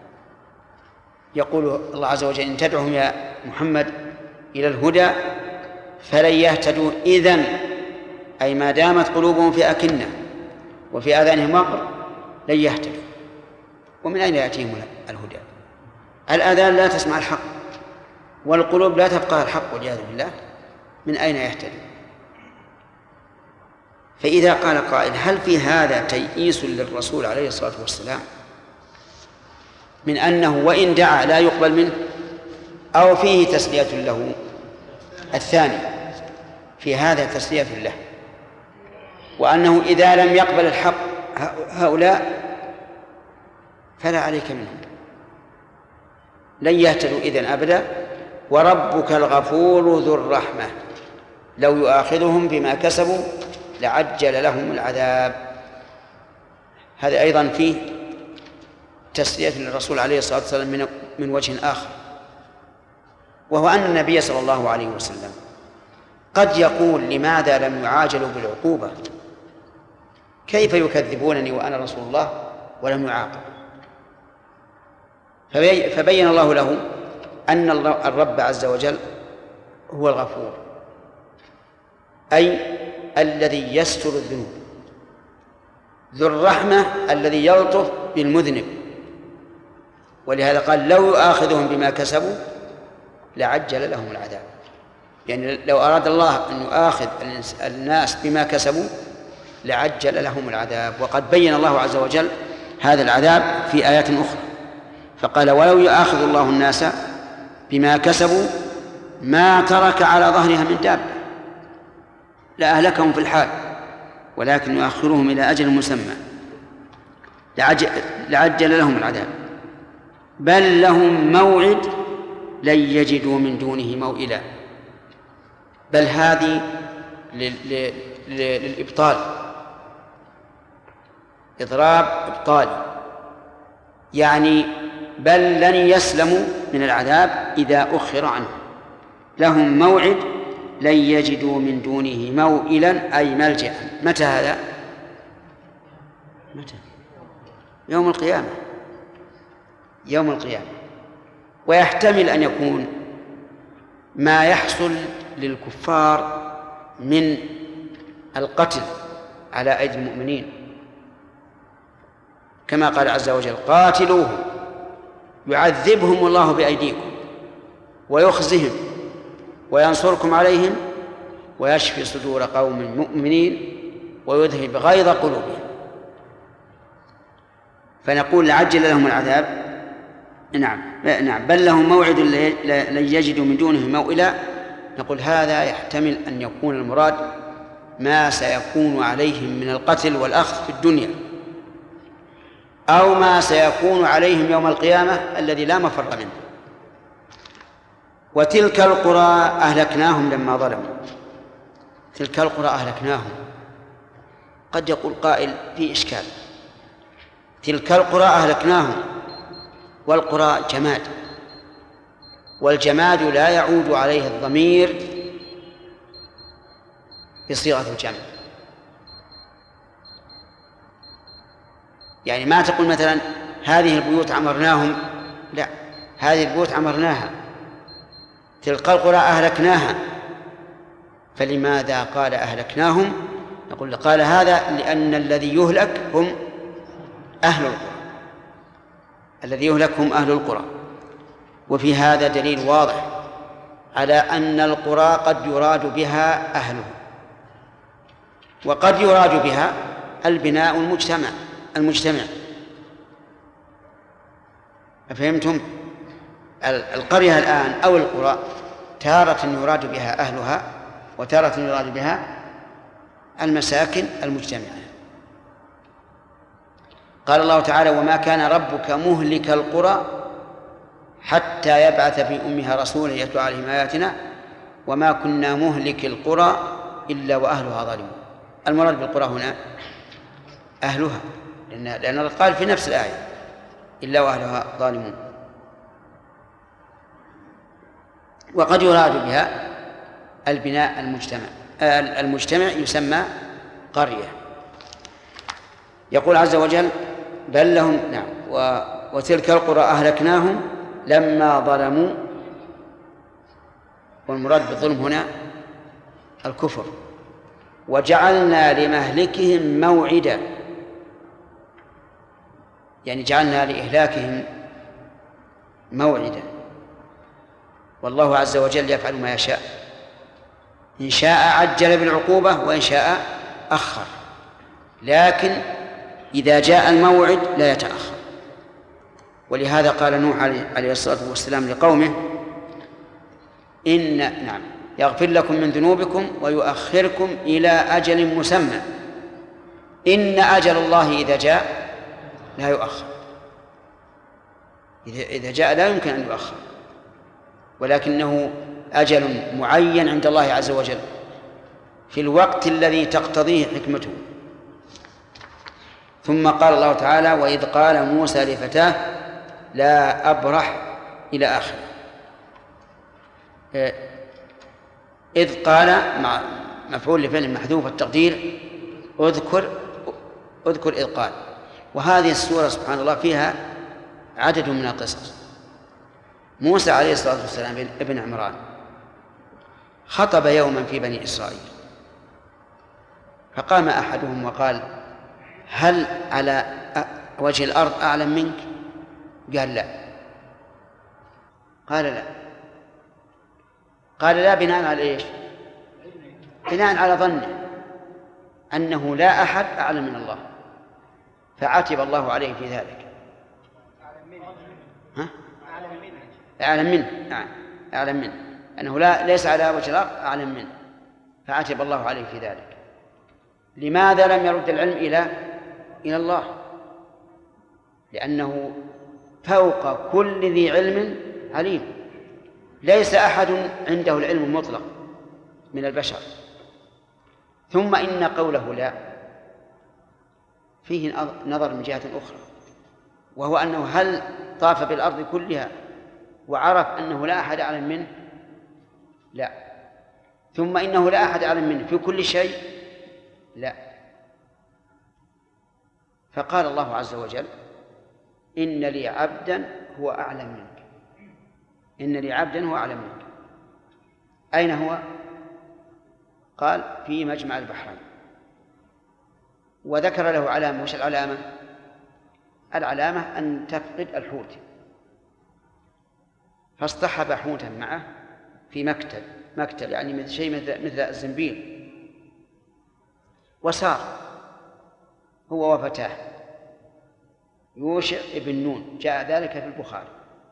يقول الله عز وجل إن تدعهم يا محمد إلى الهدى فلن يهتدوا إذن، أي ما دامت قلوبهم في أكنة وفي آذانهم وقر لن يهتدوا. ومن أين يأتيهم الهدى؟ الآذان لا تسمع الحق والقلوب لا تفقه الحق والعياذ بالله، من أين يهتدوا؟ فإذا قال قائل هل في هذا تيئيس للرسول عليه الصلاة والسلام من أنه وإن دعا لا يقبل منه، أو فيه تسلية له؟ الثاني، في هذا تسلية له، وأنه إذا لم يقبل الحق هؤلاء فلا عليك منهم، لن يهتدوا إذن أبدا. وربك الغفور ذو الرحمة لو يؤاخذهم بما كسبوا لعجل لهم العذاب. هذا أيضا فيه تسلية للرسول عليه الصلاة والسلام من وجه آخر، وهو أن النبي صلى الله عليه وسلم قد يقول لماذا لم يعاجلوا بالعقوبة؟ كيف يكذبونني وأنا رسول الله ولم يعاقب؟ فبين الله له أن الرب عز وجل هو الغفور، أي الذي يستر الذنوب، ذو الرحمة الذي يلطف بالمذنب. ولهذا قال لو يؤاخذهم بما كسبوا لعجل لهم العذاب، يعني لو أراد الله أن يؤاخذ الناس بما كسبوا لعجل لهم العذاب. وقد بين الله عز وجل هذا العذاب في آيات أخرى، فقال ولو يؤاخذ الله الناس بما كسبوا ما ترك على ظهرها من دابة لأهلكهم في الحال ولكن يؤخرهم إلى أجل مسمى لعجل لهم العذاب بل لهم موعد لن يجدوا من دونه موئلا. بل هذه للإبطال، إضراب إبطالي، يعني بل لن يسلموا من العذاب إذا أخر عنهم. لهم موعد لن يجدوا من دونه موئلا أي ملجأ. متى هذا؟ متى؟ يوم القيامة. يوم القيامة. ويحتمل أن يكون ما يحصل للكفار من القتل على أيدي المؤمنين، كما قال عز وجل قاتلوهم يعذبهم الله بأيديكم ويخزهم وينصركم عليهم ويشفي صدور قوم مؤمنين ويذهب غيظ قلوبهم. فنقول لعجل لهم العذاب. نعم بل لهم موعد لن يجدوا من دونه موئلا. نقول هذا يحتمل أن يكون المراد ما سيكون عليهم من القتل والأخذ في الدنيا، أو ما سيكون عليهم يوم القيامة الذي لا مفر منه. وتلك القرى أهلكناهم لما ظلموا. تلك القرى أهلكناهم، قد يقول قائل في إشكال، تلك القرى أهلكناهم، والقرى جماد، والجماد لا يعود عليه الضمير بصيغة الجمع. يعني ما تقول مثلا هذه البيوت عمرناهم، لا، هذه البيوت عمرناها. تلك القرى أهلكناها. فلماذا قال أهلكناهم؟ نقول قال هذا لأن الذي يهلك هم أهل القرى، الذي يهلك هم أهل القرى. وفي هذا دليل واضح على أن القرى قد يراد بها أهلها، وقد يراد بها البناء المجتمع. أفهمتم؟ القرية الآن أو القرى تارة يراد بها أهلها وتارة يراد بها المساكن المجتمعة. قال الله تعالى وما كان ربك مهلك القرى حتى يبعث في أمها رسولا يتلو عليهم آياتنا وما كنا مهلك القرى إلا وأهلها ظالمون. المراد بالقرى هنا أهلها، لأن قال في نفس الآية إلا وأهلها ظالمون. وقد يراد بها البناء المجتمع يسمى قرية. يقول عز وجل بل لهم وتلك القرى أهلكناهم لما ظلموا. والمراد بالظلم هنا الكفر. وجعلنا لمهلكهم موعدا، يعني جعلنا لإهلاكهم موعدا. والله عز وجل يفعل ما يشاء، إن شاء عجل بالعقوبة وإن شاء أخر، لكن إذا جاء الموعد لا يتأخر. ولهذا قال نوح عليه الصلاة والسلام لقومه نعم يغفر لكم من ذنوبكم ويؤخركم إلى أجل مسمى إن أجل الله إذا جاء لا يؤخر. إذا جاء لا يمكن أن يؤخر، ولكنه أجل معين عند الله عز وجل في الوقت الذي تقتضيه حكمته. ثم قال الله تعالى وإذ قال موسى لفتاه لا أبرح إلى آخره. إذ قال مع مفعول لفعل محذوف التقدير اذكر إذ قال. وهذه السورة سبحان الله فيها عدد من القصص. موسى عليه الصلاة والسلام ابن عمران خطب يوما في بني إسرائيل، فقام أحدهم وقال هل على وجه الأرض أعلم منك؟ قال لا. قال لا بناء على إيش؟ بناء على ظنه أنه لا أحد أعلم من الله، فعاتب الله عليه في ذلك. أعلم منه نعم أعلم منه أنه ليس على وجه الأرض أعلم منه، فعاتب الله عليه في ذلك. لماذا لم يرد العلم إلى الله؟ لأنه فوق كل ذي علم عليم، ليس أحد عنده العلم المطلق من البشر. ثم إن قوله لا فيه نظر من جهة أخرى، وهو أنه هل طاف بالأرض كلها وعرف أنه لا أحد أعلم منه؟ لا. ثم إنه لا أحد أعلم منه في كل شيء؟ لا. فقال الله عز وجل إن لي عبدا هو أعلم منك. إن لي عبدا هو أعلم منك. أين هو؟ قال في مجمع البحرين، وذكر له علامة. وش العلامة؟ العلامة أن تفقد الحوت، فاصطحب حوتا معه في مكتل يعني مثل شيء مثل الزنبيل، وسار هو وفتاه يوشع ابن نون، جاء ذلك في البخاري.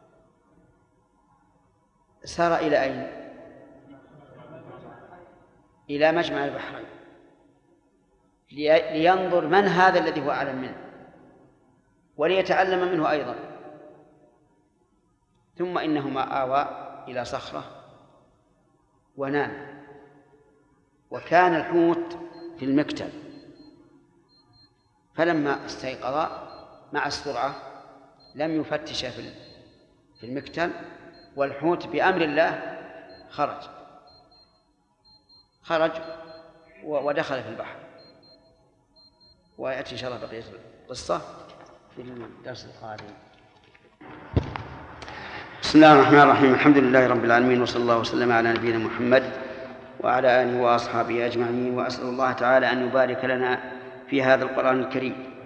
سار إلى أين؟ إلى مجمع البحرين لينظر من هذا الذي هو أعلم منه وليتعلم منه أيضا. ثم إنهما آوى إلى صخرة ونام، وكان الحوت في المكتل، فلما استيقظا مع السرعة لم يفتش في المكتل، والحوت بأمر الله خرج ودخل في البحر. ويأتي إن شاء الله بقية القصة في الدرس القادم. بسم الله الرحمن الرحيم. الحمد لله رب العالمين، وصلى الله وسلم على نبينا محمد وعلى آله وأصحابه أجمعين. وأسأل الله تعالى أن يبارك لنا في هذا القرآن الكريم.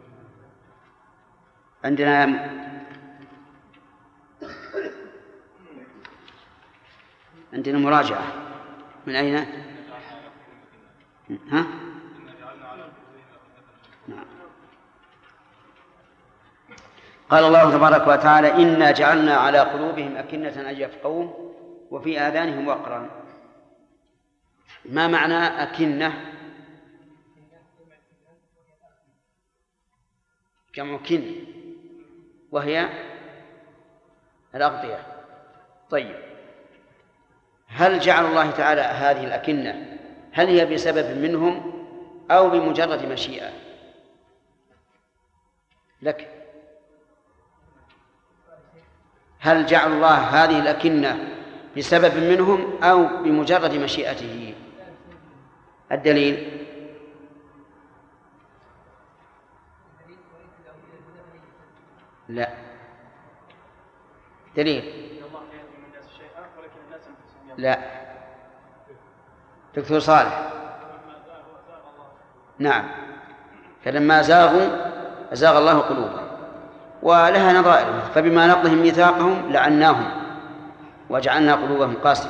عندنا مراجعة من أين؟ ها؟ نعم. قال الله تبارك وتعالى إنا جعلنا على قلوبهم أكنة أن يفقهوه وفي آذانهم وقرا. ما معنى أكنة؟ جمع كن، وهي الأغطية. طيب، هل جعل الله تعالى هذه الأكنة هل هي بسبب منهم أو بمجرد مشيئة لك؟ هل جعل الله هذه الأكنة بسبب منهم أو بمجرد مشيئته؟ الدليل؟ لا. دليل؟ لا. دكتور صالح. نعم، فلما زاغوا أزاغ الله قلوبهم. ولها نظائر، فبما نقضهم ميثاقهم لعناهم وجعلنا قلوبهم قاسية.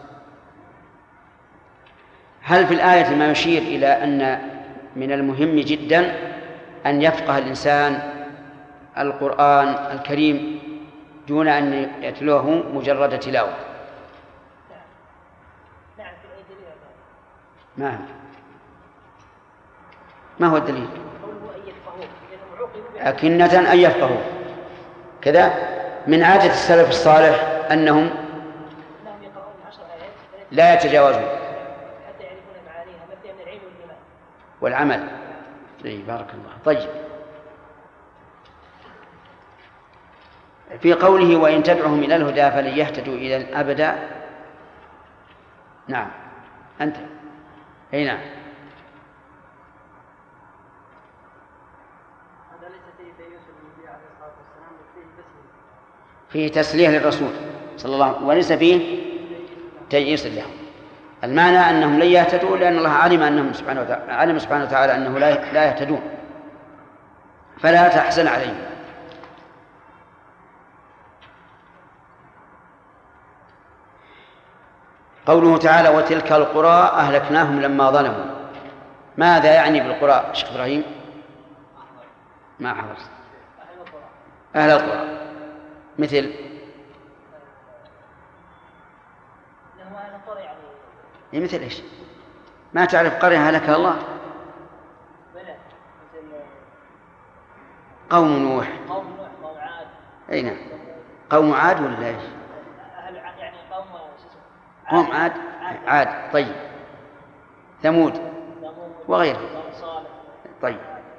هل في الآية ما يشير إلى أن من المهم جدا أن يفقه الإنسان القرآن الكريم دون أن يتلوه مجرد تلاوة. ما هو الدليل؟ أكنة أن يفقهوا كذا. من عادة السلف الصالح أنهم لا يتجاوزون والعمل. بارك الله. طيب، في قوله وإن تدعهم إلى الهدى فلن يهتدوا إلى أبدا. نعم أنت أي نعم. فيه تسليه للرسول صلى الله عليه وسلم وليس فيه تيئيس لهم. المعنى أنهم لن يهتدوا لأن الله علم سبحانه وتعالى أنه لا يهتدون، فلا تحزن عليهم. قوله تعالى وتلك القرى أهلكناهم لما ظلموا. ماذا يعني بالقرى شيخ إبراهيم؟ ما حفظت. أهل القرى مثل مثل إيش؟ ما تعرف قرية هلكها الله؟ قوم نوح، قوم عاد. أي نعم. قوم عاد ولا إيش؟ يعني قوم عاد. طيب، ثمود وغيره. طيب،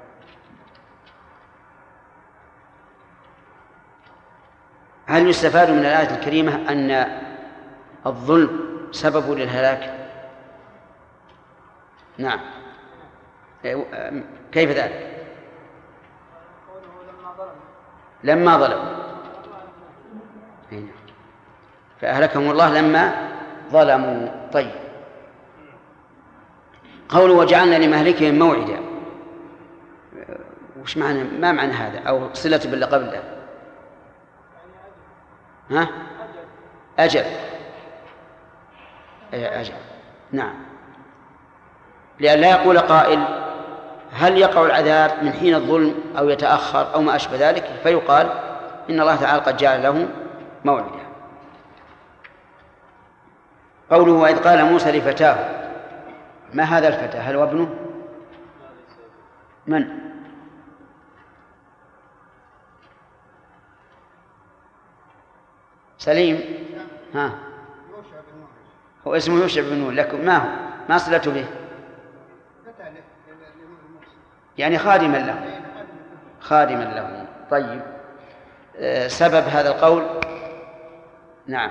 هل يستفاد من الآية الكريمة أن الظلم سبب للهلاك؟ نعم. كيف ذلك؟ لما ظلموا. فأهلكهم الله لما ظلموا. طيب، قوله وجعلنا لمهلكهم موعدا. وش معنى؟ ما معنى هذا؟ أو صلة باللي قبله؟ ها؟ أجل. أجل. نعم. لأن لا يقول قائل هل يقع العذاب من حين الظلم أو يتأخر أو ما أشبه ذلك، فيقال إن الله تعالى قد جعل له موعدا. قوله وإذ قال موسى لفتاه. ما هذا الفتى؟ هل هو ابنه؟ من؟ سليم. ها، هو اسمه يوشع بن نون، لكن ما صلته به؟ يعني خادما له. طيب، سبب هذا القول؟ نعم.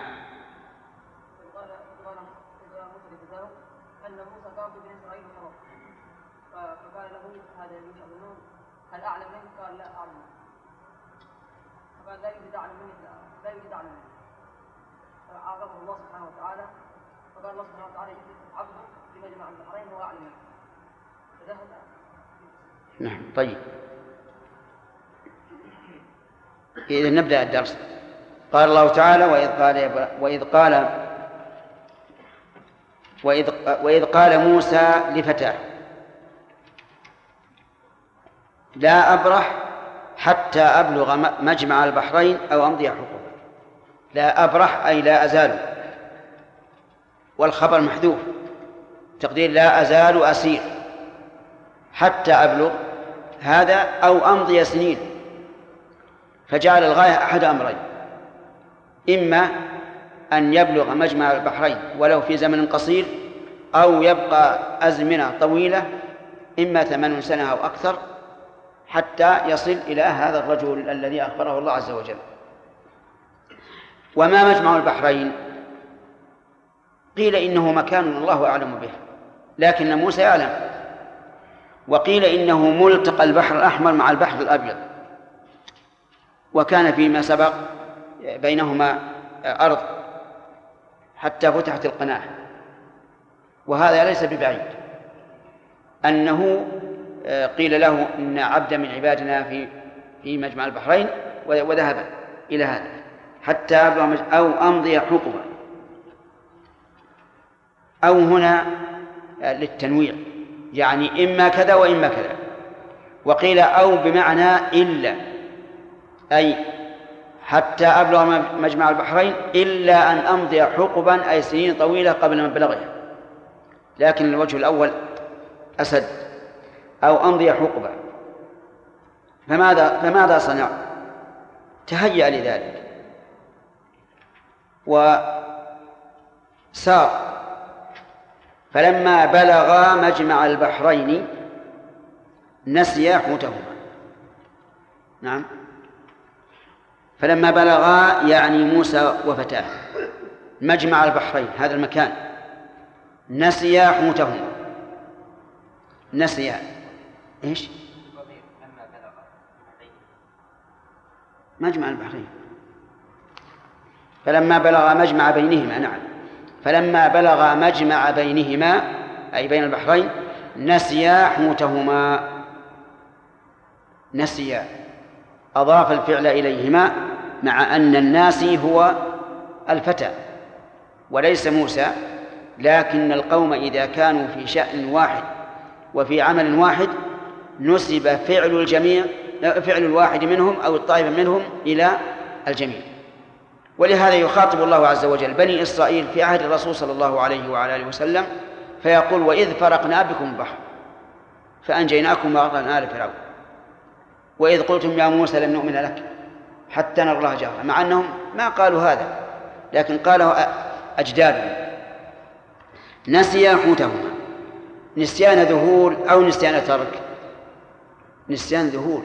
هل أعلم منك؟ قال لا أعلم. فقال لا يوجد أعلم منك. فعاقبه الله سبحانه وتعالى، فقال الله سبحانه وتعالى عبده بمجمع البحرين هو أعلم منك. فذهب. نعم. طيب، إذا نبدأ الدرس. قال الله تعالى وإذ قال موسى لفتاه لا أبرح حتى أبلغ مجمع البحرين أو أمضي حقوقا. لا أبرح أي لا أزال، والخبر محذوف، تقدير لا أزال أسير حتى أبلغ هذا أو أمضي سنين، فجعل الغاية أحد أمرين: إما أن يبلغ مجمع البحرين ولو في زمن قصير، أو يبقى أزمنة طويلة إما 80 سنة أو أكثر حتى يصل إلى هذا الرجل الذي أخبره الله عز وجل. وما مجمع البحرين؟ قيل إنه مكان الله أعلم به، لكن موسى يعلم. وقيل إنه ملتقى البحر الأحمر مع البحر الأبيض، وكان فيما سبق بينهما أرض حتى فتحت القناة. وهذا ليس ببعيد أنه قيل له إن عبدا من عبادنا في مجمع البحرين وذهب إلى هذا حتى أو أمضي حقبا، أو هنا للتنويع، يعني إما كذا وإما كذا. وقيل أو بمعنى إلا، أي حتى أبلغ مجمع البحرين إلا أن أمضي حقبا أي سنين طويلة قبل مبلغها، لكن الوجه الأول أسد، أو أمضي حقبا. فماذا صنع؟ تهيأ لذلك وسار، فلما بلغا مجمع البحرين نسيا حوتهما. نعم، فلما بلغا يعني موسى وفتاه مجمع البحرين هذا المكان نسيا حوتهما. نسيا ايش؟ مجمع البحرين. فلما بلغ مجمع بينهما، نعم، فلما بلغ مجمع بينهما أي بين البحرين نسيا حوتهما. نسيا أضاف الفعل إليهما مع أن الناسي هو الفتى وليس موسى، لكن القوم إذا كانوا في شأن واحد وفي عمل واحد نسب فعل الواحد منهم أو الطائفة منهم إلى الجميع. ولهذا يخاطب الله عز وجل بني إسرائيل في عهد الرسول صلى الله عليه وعلى آله وسلم فيقول: وإذ فرقنا بكم البحر فأنجيناكم وأغرقنا آل فرعون وإذ قلتم يا موسى لن نؤمن لك حتى نرى الله جهرا، مع أنهم ما قالوا هذا لكن قاله أجدادهم. نسيا حوتهما، نسيان ذهول أو نسيان ترك؟ نسيان ذهول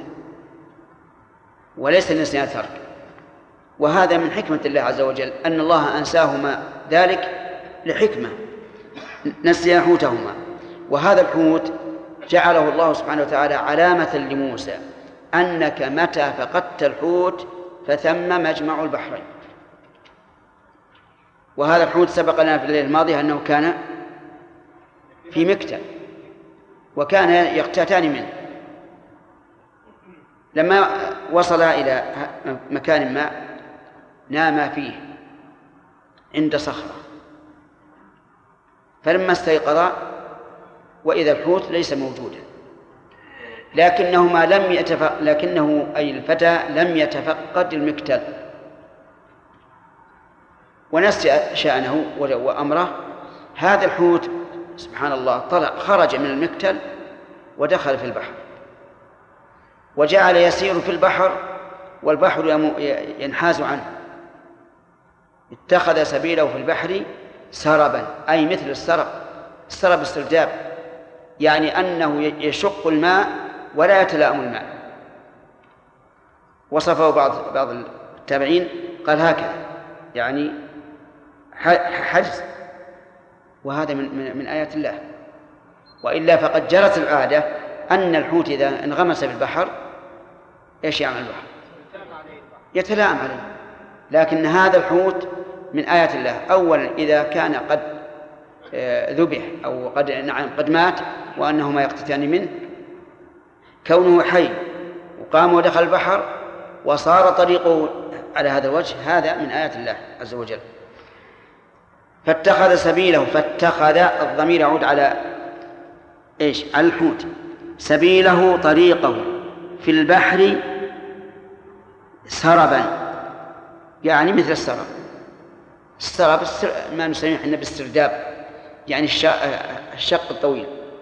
وليس نسيان ترك، وهذا من حكمة الله عز وجل أن الله أنساهما ذلك لحكمة. نسيا حوتهما، وهذا الحوت جعله الله سبحانه وتعالى علامة لموسى أنك متى فقدت الحوت فثم مجمع البحرين. وهذا الحوت سبق لنا في الليلة الماضية أنه كان في مكتل وكان يقتاتان منه. لما وصل إلى مكان ما نام فيه عند صخرة، فلما استيقظ وإذا الحوت ليس موجودا، لكنه أي الفتى لم يتفقد المكتل ونسي شأنه وأمره. هذا الحوت سبحان الله خرج من المكتل ودخل في البحر وجعل يسير في البحر والبحر ينحاز عنه. اتخذ سبيله في البحر سربا أي مثل السرب السرداب، يعني أنه يشق الماء ولا يتلائم الماء. وصفه بعض التابعين قال هكذا، يعني حجز، وهذا من آيات الله. وإلا فقد جرت العادة أن الحوت إذا انغمس في البحر إيش يعمل البحر؟ يتلائم عليه، لكن هذا الحوت من آيات الله. أولا إذا كان قد ذبح أو قد مات وأنهما يقتتان منه، كونه حي وقام ودخل البحر وصار طريقه على هذا الوجه، هذا من آيات الله عز وجل. فاتخذ سبيله، فاتخذ الضمير يعود على إيش؟ على الحوت. سبيله طريقه في البحر سربا، يعني مثل السرب ما نسميه احنا بالسرداب، يعني الشق الطويل.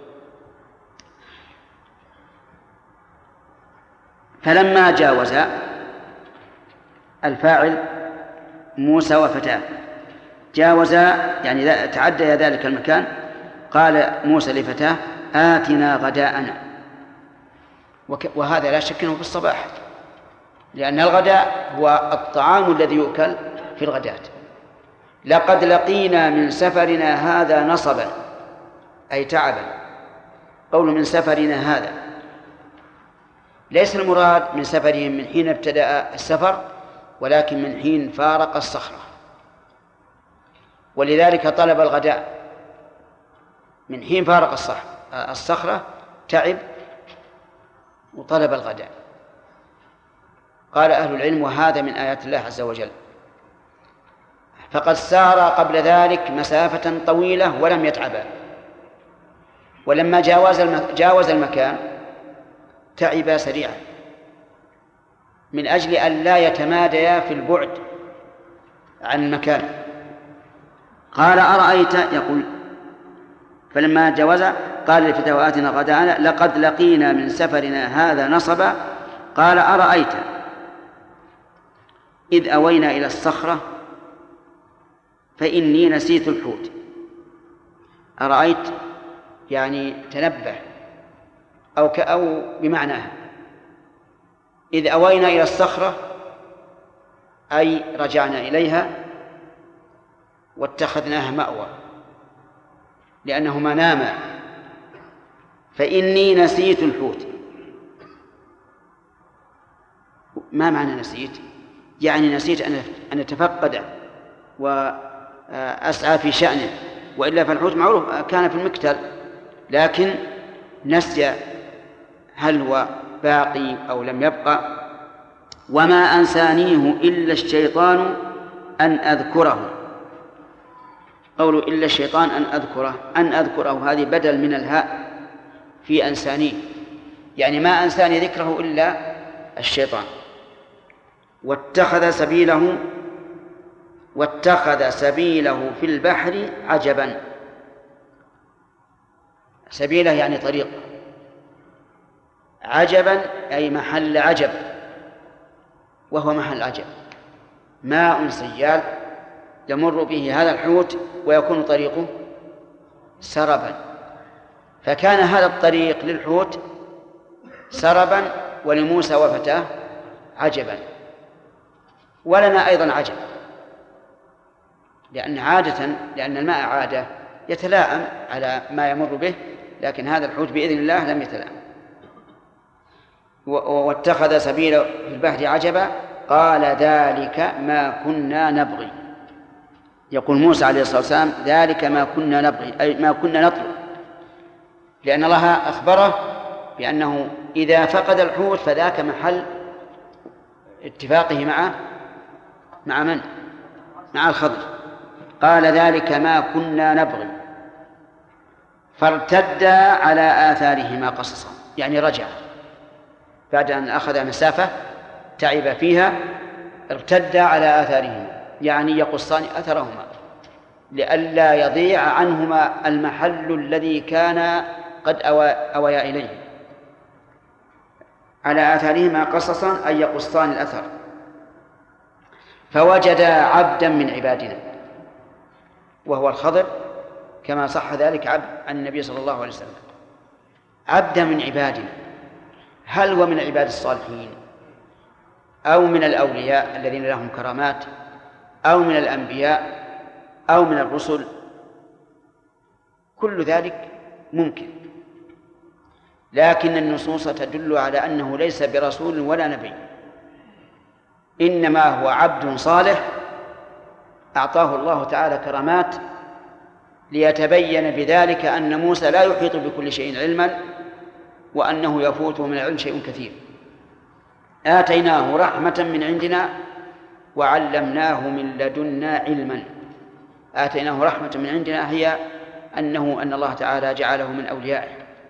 فلما جاوز الفاعل موسى وفتاه، جاوز يعني تعدى ذلك المكان، قال موسى لفتاه: آتنا غداءنا. وهذا لا شك أنه في الصباح، لأن الغداء هو الطعام الذي يؤكل في الغداة. لقد لقينا من سفرنا هذا نصبا أي تعبا. قول من سفرنا هذا ليس المراد من سفرهم من حين ابتدأ السفر، ولكن من حين فارق الصخرة، ولذلك طلب الغداء من حين فارق الصخرة، تعب وطلب الغداء. قال أهل العلم: وهذا من آيات الله عز وجل. فقد سار قبل ذلك مسافة طويلة ولم يتعبا، ولما جاوز المكان تعبا سريعا. من أجل أن لا يتماديا في البعد عن المكان. قال أرأيت، يقول فلما جاوز قال لفتاه آتنا غداءنا لقد لقينا من سفرنا هذا نصبا. قال أرأيت إذ أوينا إلى الصخرة فإني نسيت الحوت. أرأيت يعني تنبه أو بمعناها. إذ أوينا إلى الصخرة أي رجعنا إليها واتخذناها مأوى لأنهما ناما. فإني نسيت الحوت. ما معنى نسيت؟ يعني نسيت أن أتفقد وأسعى في شأنه، وإلا فالحوت معروف كان في المكتل، لكن نسي هل هو باقي أو لم يبقى. وما أنسانيه إلا الشيطان أن أذكره. قولوا إلا الشيطان أن أذكره هذه بدل من الهاء في أنسانيه، يعني ما أنساني ذكره إلا الشيطان. واتخذ سبيله في البحر عجبا. سبيله يعني طريق، عجبا أي محل عجب، وهو محل عجب ماء سيال يمر به هذا الحوت ويكون طريقه سربا. فكان هذا الطريق للحوت سربا ولموسى وفتاه عجبا، ولنا أيضا عجب، لأن الماء عادة يتلاءم على ما يمر به، لكن هذا الحوت بإذن الله لم يتلاءم. واتخذ سبيله في البحر عجبا قال ذلك ما كنا نبغي. يقول موسى عليه الصلاة والسلام ذلك ما كنا نبغي أي ما كنا نطلب، لأن الله أخبره بأنه إذا فقد الحوت فذاك محل اتفاقه مع من؟ مع الخضر. قال ذلك ما كنا نبغي فارتدا على آثارهما قصصا، يعني رجع بعد أن أخذ مسافة تعب فيها، ارتدا على آثارهما يعني يقصان أثرهما لئلا يضيع عنهما المحل الذي كان قد أويا إليه. على آثارهما قصصا أي يقصان الأثر. فوجدا عبدا من عبادنا، وهو الخضر كما صح ذلك عن النبي صلى الله عليه وسلم، عبدا من عبادنا. هل هو من عباد الصالحين أو من الأولياء الذين لهم كرامات أو من الأنبياء أو من الرسل؟ كل ذلك ممكن، لكن النصوص تدل على أنه ليس برسول ولا نبي، إنما هو عبد صالح أعطاه الله تعالى كرامات ليتبين بذلك أن موسى لا يحيط بكل شيء علما، وأنه يفوته من العلم شيء كثير. آتيناه رحمة من عندنا وعلمناه من لدنا علما. آتيناه رحمة من عندنا هي أن الله تعالى جعله من أوليائه،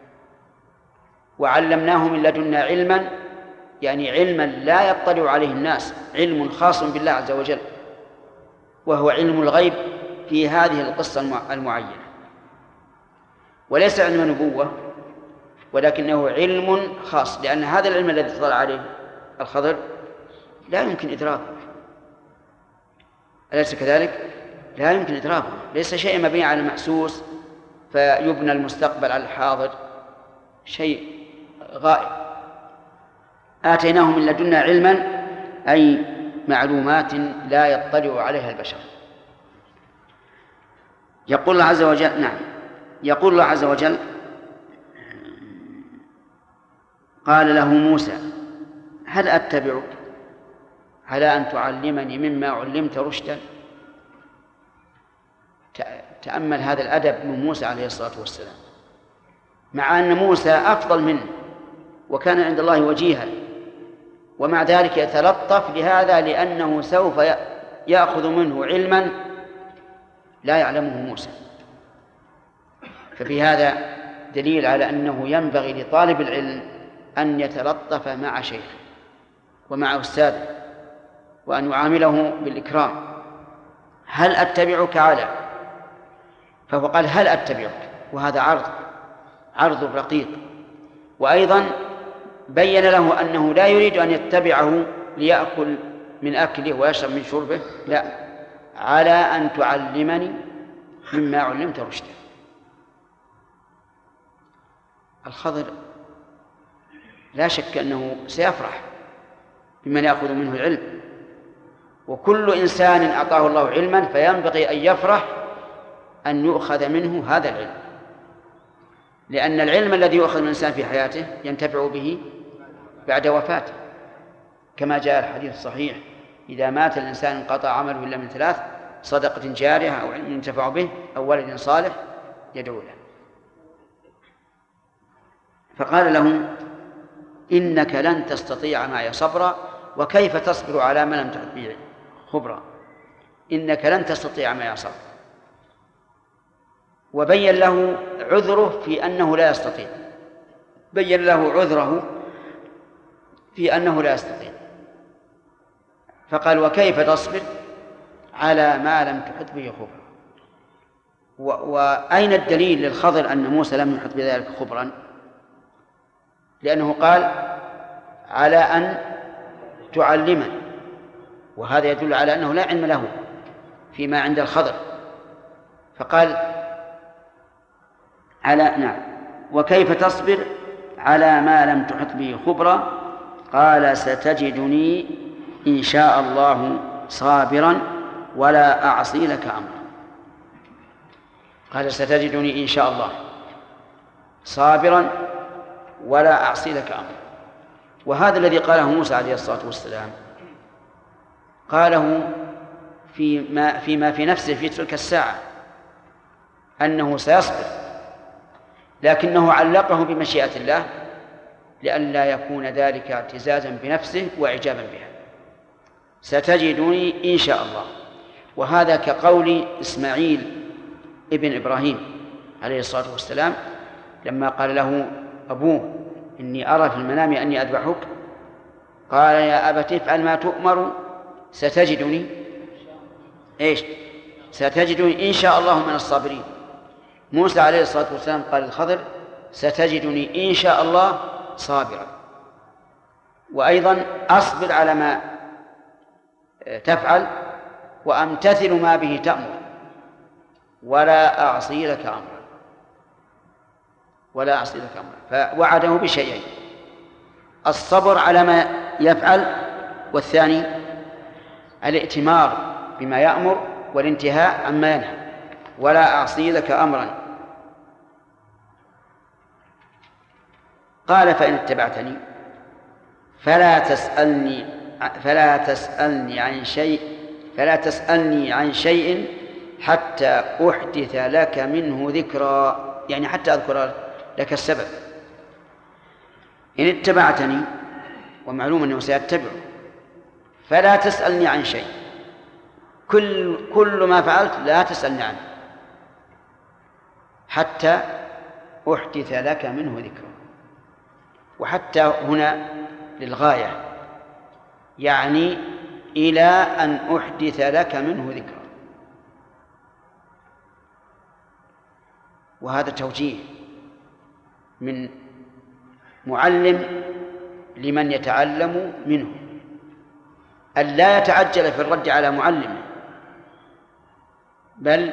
وعلمناه من لدنا علما يعني علما لا يطلع عليه الناس، علم خاص بالله عز وجل، وهو علم الغيب في هذه القصة المعينة، وليس علم نبوة ولكنه علم خاص، لأن هذا العلم الذي اطلع عليه الخضر لا يمكن إدراكه، أليس كذلك؟ لا يمكن إدراكه، ليس شيء مبني على المحسوس فيبنى المستقبل على الحاضر، شيء غائب. آتيناه من لدنا علما أي معلومات لا يطلع عليها البشر. يقول الله عز وجل نعم، يقول الله عز وجل قال له موسى هل أتبعك على أن تعلمني مما علمت رشدا؟ تأمل هذا الأدب من موسى عليه الصلاة والسلام، مع أن موسى أفضل منه وكان عند الله وجيها، ومع ذلك يتلطف لهذا لأنه سوف يأخذ منه علما لا يعلمه موسى. ففي هذا دليل على أنه ينبغي لطالب العلم أن يتلطف مع شيخه ومع أستاذه وأن يعامله بالإكرام. هل أتبعك على، فهو قال هل أتبعك، وهذا عرض رقيق. وأيضا بين له أنه لا يريد أن يتبعه ليأكل من أكله ويشرب من شربه، لا، على أن تعلمني مما علمت رشدا. الخضر لا شك أنه سيفرح بمن يأخذ منه العلم، وكل إنسان أعطاه الله علما فينبغي أن يفرح أن يؤخذ منه هذا العلم، لأن العلم الذي يؤخذ من الإنسان في حياته ينتفع به بعد وفاته، كما جاء الحديث الصحيح: إذا مات الإنسان انقطع عمله إلا من 3: صدقة جارية أو علم ينتفع به أو ولد صالح يدعو له. فقال له: إنك لن تستطيع معي صبرا، وكيف تصبر على ما لم تحط به خبرا؟ إنك لن تستطيع معي صبرا. وبين له عذره في أنه لا يستطيع، بين له عذره في أنه لا يستطيع، فقال: وكيف تصبر على ما لم تحط به خبرا؟ وأين الدليل للخضر أن موسى لم يحط بذلك خبرا؟ لأنه قال: على أن تعلمني، وهذا يدل على أنه لا علم له فيما عند الخضر. فقال: وكيف تصبر على ما لم تحط به خبرا؟ قال: ستجدني إن شاء الله صابرا ولا أعصي لك أمرا. قال: ستجدني إن شاء الله صابرا ولا أعصي لك أمرا. وهذا الذي قاله موسى عليه الصلاة والسلام قاله فيما في نفسه في تلك الساعة أنه سيصبر، لكنه علقه بمشيئة الله لئلا يكون ذلك اعتزازا بنفسه وإعجابا بها. ستجدني إن شاء الله. وهذا كقول إسماعيل ابن إبراهيم عليه الصلاة والسلام لما قال له أبوه: إني أرى في المنام أني أذبحك، قال: يا أبت افعل ما تؤمر ستجدني ستجدني إن شاء الله من الصابرين. موسى عليه الصلاة والسلام قال للخضر: ستجدني إن شاء الله صابرا. وأيضا أصبر على ما تفعل وأمتثل ما به تأمر ولا أعصي لك أمرا. فوعده بشيئين: الصبر على ما يفعل، والثاني الائتمار بما يأمر والانتهاء عما ينهى. ولا أعصي لك أمرا. قال: فإن اتبعتني فلا تسألني عن شيء حتى أحدث لك منه ذكرا، يعني حتى أذكر لك السبب. إن اتبعتني، ومعلوم أنه سيتبع، فلا تسألني عن شيء، كل ما فعلت لا تسألني عنه حتى أحدث لك منه ذكرا. وحتى هنا للغاية، يعني إلى أن أحدث لك منه ذكرا. وهذا توجيه من معلم لمن يتعلم منه، أن لا يتعجل في الرد على معلمه، بل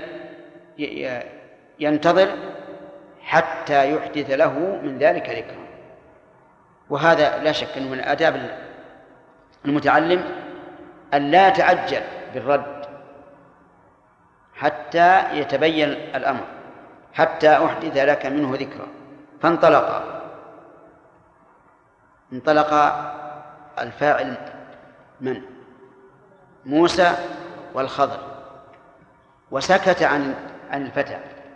ينتظر حتى يحدث له من ذلك ذكرا. وهذا لا شك أنه من آداب المتعلم أن لا يتعجل بالرد حتى يتبين الأمر، حتى أحدث لك منه ذكرا. انطلق الفاعل من؟ موسى والخضر، وسكت عن الفتى.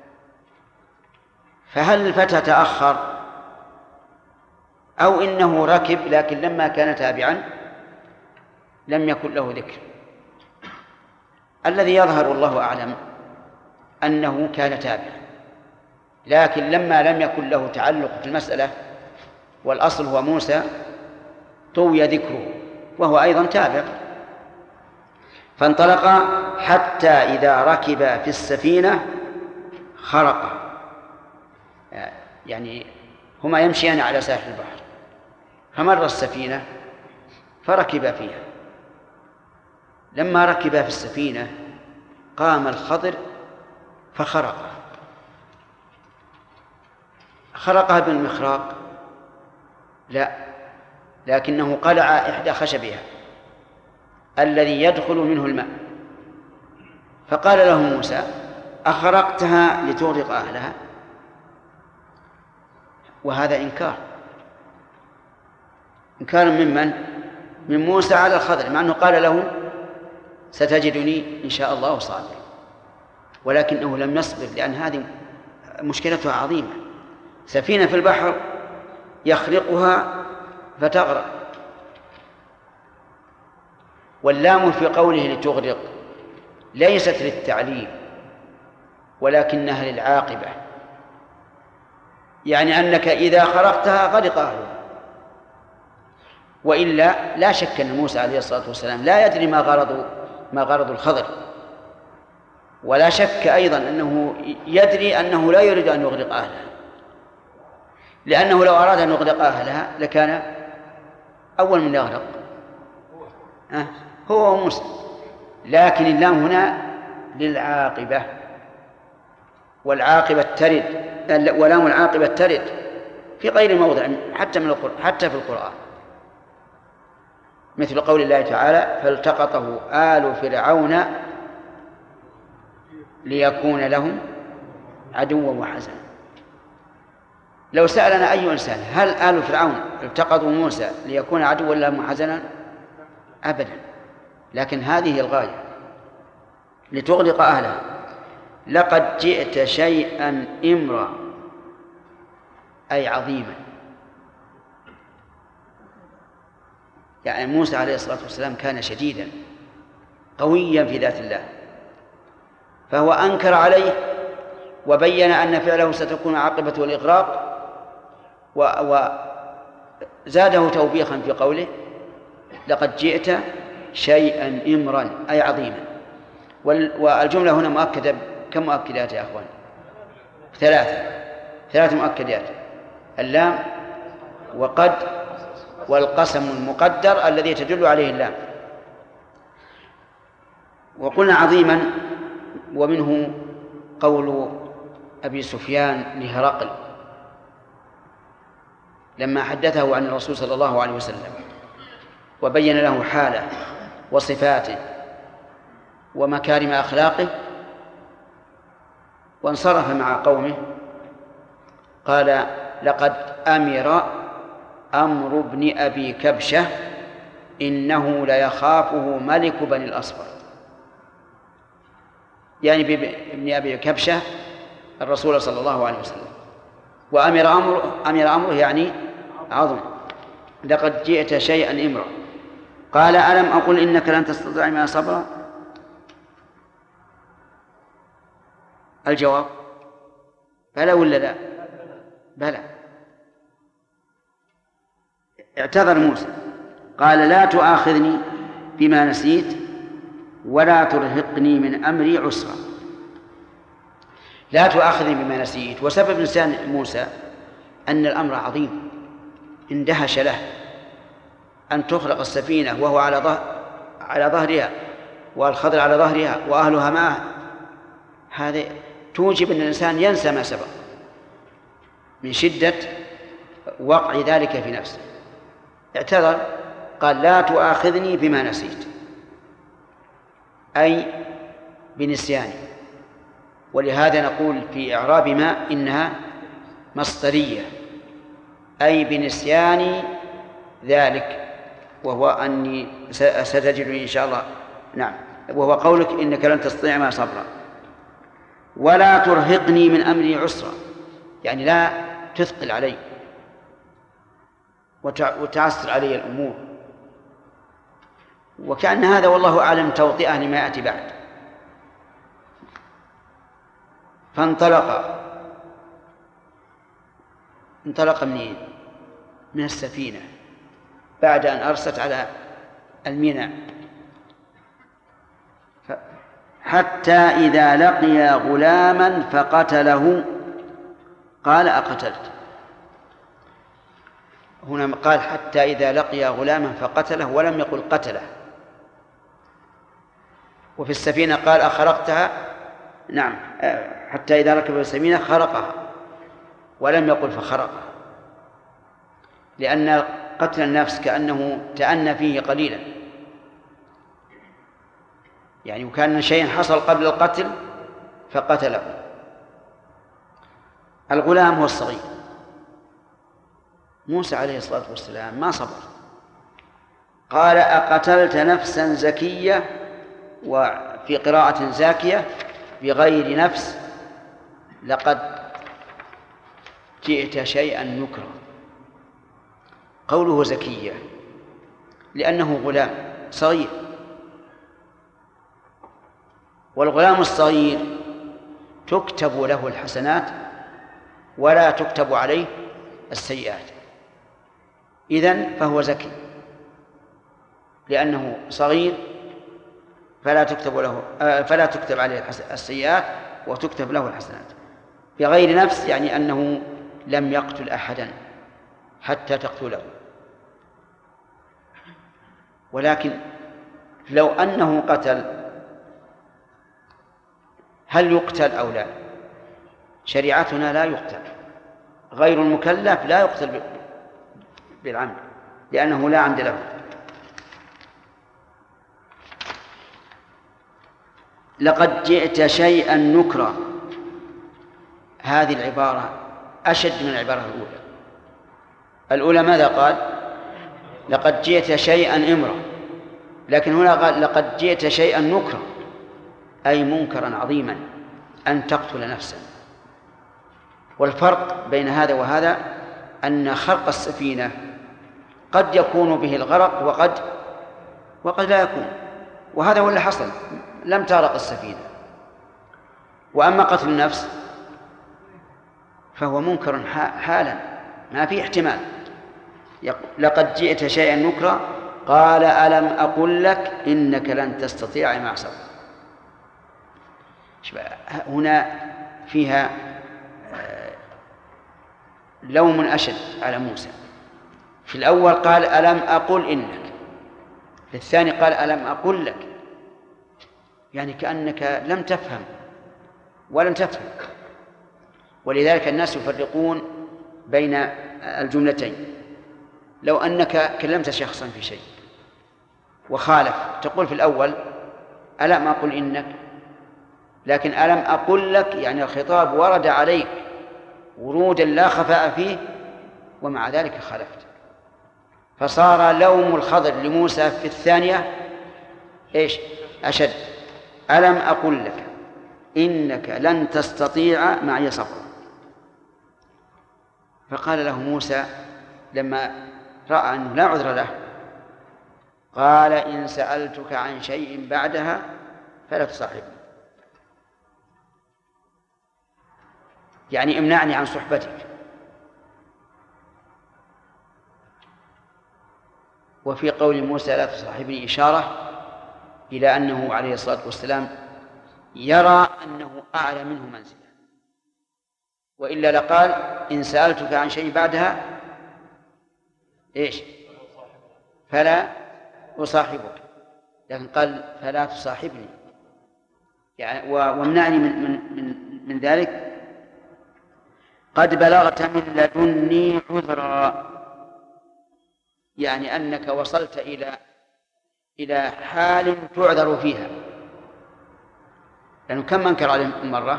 فهل الفتى تأخر أو إنه ركب لكن لما كان تابعا لم يكن له ذكر؟ الذي يظهر والله أعلم أنه كان تابعا، لكن لما لم يكن له تعلق في المسألة والأصل هو موسى طوي ذكره وهو أيضا تابع. فانطلقا حتى إذا ركبا في السفينة خرقا، يعني هما يمشيان على ساحل البحر، فمر السفينة فركبا فيها. لما ركبا في السفينة قام الخضر خرقها بالمخراق؟ لا، لكنه قلع إحدى خشبها الذي يدخل منه الماء، فقال له موسى: أخرقتها لتغرق أهلها؟ وهذا إنكار من موسى على الخضر، مع أنه قال له: ستجدني إن شاء الله صابرا، ولكنه لم يصبر، لأن هذه مشكلتها عظيمة. سفينة في البحر يخرقها فتغرق. واللام في قوله لتغرق ليست للتعليل ولكنها للعاقبة، يعني أنك إذا خرقتها غرق أهلها. وإلا لا شك أن موسى عليه الصلاة والسلام لا يدري ما غرض الخضر، ولا شك أيضا أنه يدري أنه لا يريد أن يغرق أهلها، لأنه لو أراد أن يغرق أهلها لكان أول من يغرق هو وموسى. لكن اللام هنا للعاقبة، والعاقبة ترد، ولام العاقبة ترد في غير موضع حتى في القرآن، مثل قول الله تعالى: فالتقطه آل فرعون ليكون لهم عدوا وحزنا. لو سألنا أي إنسان: هل آل فرعون التقطوا موسى ليكون عدوا لهم وحزنا؟ أبدا. لكن هذه هي الغاية، لتغرق أهلها. لقد جئت شيئا إمرا، أي عظيما. يعني موسى عليه الصلاة والسلام كان شديدا قويا في ذات الله، فهو أنكر عليه وبين أن فعله ستكون عاقبته الإغراق، وزاده توبيخا في قوله: لقد جئت شيئا إمرا، أي عظيما. والجملة هنا مؤكدة. كم مؤكدات يا أخوان؟ 3 مؤكدات: اللام، وقد، والقسم المقدر الذي تدل عليه اللام. وقلنا عظيما، ومنه قول أبي سفيان لهرقل لما حدثه عن الرسول صلى الله عليه وسلم وبين له حاله وصفاته ومكارم أخلاقه، وانصرف مع قومه، قال: لقد أمر أمر بن أبي كبشة إنه ليخافه ملك بني الأصفر. يعني بابن أبي كبشة الرسول صلى الله عليه وسلم، وأمر أمره يعني عظم. لقد جئت شيئا إمرا. قال: ألم أقل إنك لن تستطيع معي صبرا؟ الجواب: بلى ولا لا؟ بلى. اعتذر موسى، قال: لا تؤاخذني بما نسيت ولا ترهقني من أمري عسرا. لا تؤاخذني بما نسيت، وسبب نسيان موسى أن الأمر عظيم، اندهش له أن تخرق السفينة وهو على ظهرها، والخضر على ظهرها، وأهلها معه. هذا توجب أن الإنسان ينسى ما سبق من شدة وقع ذلك في نفسه. اعتذر، قال: لا تؤاخذني بما نسيت، أي بنسياني. ولهذا نقول في إعراب ما إنها مصدرية، أي بنسيان ذلك، وهو أني ستجدني إن شاء الله. نعم، وهو قولك: إنك لن تستطيع ما صبرا. ولا ترهقني من أمري عسرا، يعني لا تثقل علي وتعسر علي الأمور. وكأن هذا والله أعلم توطئة لما يأتي بعد. انطلق منين؟ من السفينة بعد أن أرست على الميناء. حتى إذا لقي غلاما فقتله قال أقتلت. هنا قال حتى إذا لقي غلاما فقتله ولم يقل قتله. وفي السفينة قال أخرقتها، نعم، حتى إذا ركب السفينة خرقها ولم يقل فخرقها، لأن قتل النفس كأنه تأنى فيه قليلا، يعني وكان شيء حصل قبل القتل فقتله. الغلام هو الصغير. موسى عليه الصلاة والسلام ما صبر، قال أقتلت نفسا زكية، وفي قراءة زاكية بغير نفس، لقد جئت شيئا نكرا. قوله زكية لأنه غلام صغير، والغلام الصغير تكتب له الحسنات ولا تكتب عليه السيئات، إذن فهو زكي، لأنه صغير فلا تكتب عليه السيئات وتكتب له الحسنات. بغير نفس يعني أنه لم يقتل أحدا حتى تقتله. ولكن لو أنه قتل هل يقتل أو لا؟ شريعتنا لا يقتل، غير المكلف لا يقتل بالعمد لأنه لا عمد له. لقد جئت شيئا نكرا، هذه العبارة أشد من العبارة الأولى. الأولى ماذا قال؟ لقد جئت شيئا إمرا، لكن هنا قال لقد جئت شيئا نكرا، أي منكرا عظيما أن تقتل نفسا. والفرق بين هذا وهذا أن خرق السفينة قد يكون به الغرق وقد لا يكون، وهذا هو اللي حصل، لم تغرق السفينة. وأما قتل النفس فهو منكر حالا، ما في احتمال. لقد جئت شيئا نكرا قال ألم أقل لك إنك لن تستطيع معي صبرا. هنا فيها لوم أشد على موسى. في الأول قال ألم أقل إنك، في الثاني قال ألم أقل لك، يعني كأنك لم تفهم ولن تفهم. ولذلك الناس يفرقون بين الجملتين. لو أنك كلمت شخصا في شيء وخالف، تقول في الأول ألم أقل إنك، لكن ألم أقل لك يعني الخطاب ورد عليك ورودا لا خفاء فيه، ومع ذلك خالفت. فصار لوم الخضر لموسى في الثانية إيش؟ أشد. ألم أقل لك إنك لن تستطيع معي صبرا. فقال له موسى لما رأى أنه لا عذر له، قال إن سألتك عن شيء بعدها فلا تصاحبني، يعني امنعني عن صحبتك. وفي قول موسى لا تصاحبني إشارة إلى أنه عليه الصلاة والسلام يرى أنه أعلى منه منزلة، وإلا لقال إن سألتك عن شيء بعدها إيش؟ فلا أصاحبك، لكن قال فلا تصاحبني، يعني وامنعني من ذلك. قد بلغت من لدني عذرا، يعني أنك وصلت إلى حال تعذر فيها، لأنه كم منكر عليه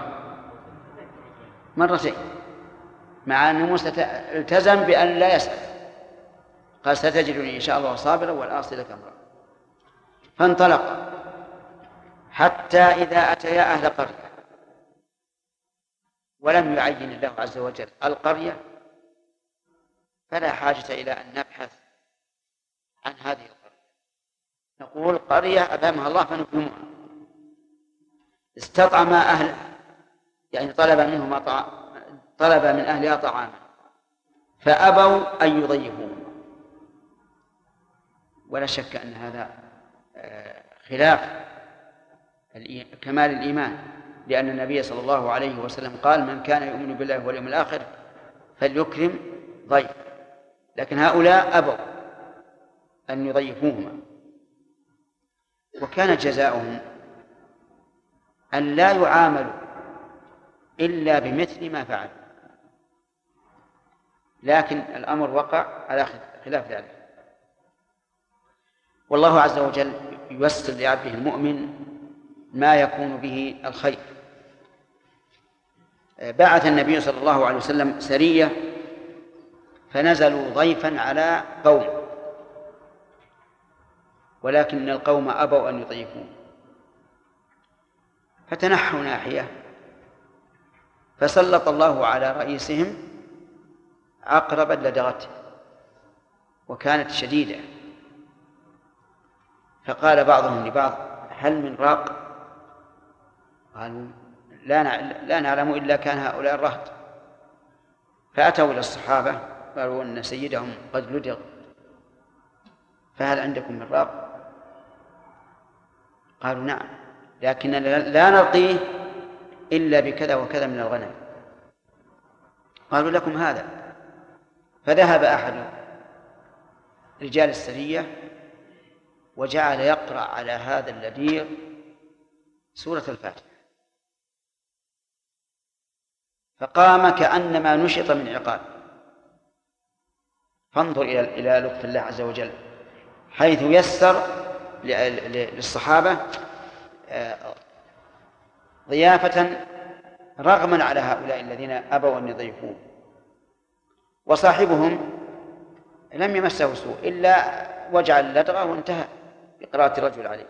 مرتين، مع أن موسى التزم بأن لا يسأل، قال ستجدني إن شاء الله صابرا ولا أعصي لك أمرا. فانطلق حتى إذا أتيا أهل قرية، ولم يعين الله عز وجل القرية، فلا حاجة إلى أن نبحث عن هذه القرية، نقول قرية أبامها الله فنكرمها. استطعم أهلها، يعني طلب من أهلها طعاما فأبوا أن يضيفوه، ولا شك أن هذا خلاف كمال الإيمان، لأن النبي صلى الله عليه وسلم قال: من كان يؤمن بالله واليوم الآخر فليكرم ضيف. لكن هؤلاء أبوا أن يضيفوهما، وكان جزاؤهم أن لا يعاملوا إلا بمثل ما فعل، لكن الأمر وقع على خلاف ذلك. والله عز وجل ييسر لعبده المؤمن ما يكون به الخير. بعث النبي صلى الله عليه وسلم سرية فنزلوا ضيفا على قوم، ولكن القوم أبوا أن يضيفوه، فتنحوا ناحية، فسلط الله على رئيسهم عقربا لدغته وكانت شديدة، فقال بعضهم لبعض: هل من راق؟ قالوا: لا نعلم إلا كان هؤلاء الرهط. فأتوا إلى الصحابة قالوا أن سيدهم قد لدغ، فهل عندكم من راق؟ قالوا: نعم، لكن لا نرقيه إلا بكذا وكذا من الغنم. قالوا: لكم هذا. فذهب أحد رجال السرية وجعل يقرأ على هذا اللديغ سورة الفاتحة، فقام كأنما نشط من عقال. فانظر إلى لطف الله عز وجل، حيث يسر للصحابة ضيافة رغما على هؤلاء الذين أبوا أن يضيفوه، وصاحبهم لم يمسه سوء إلا وجع اللدغة وانتهى بقراءة الرجل عليه.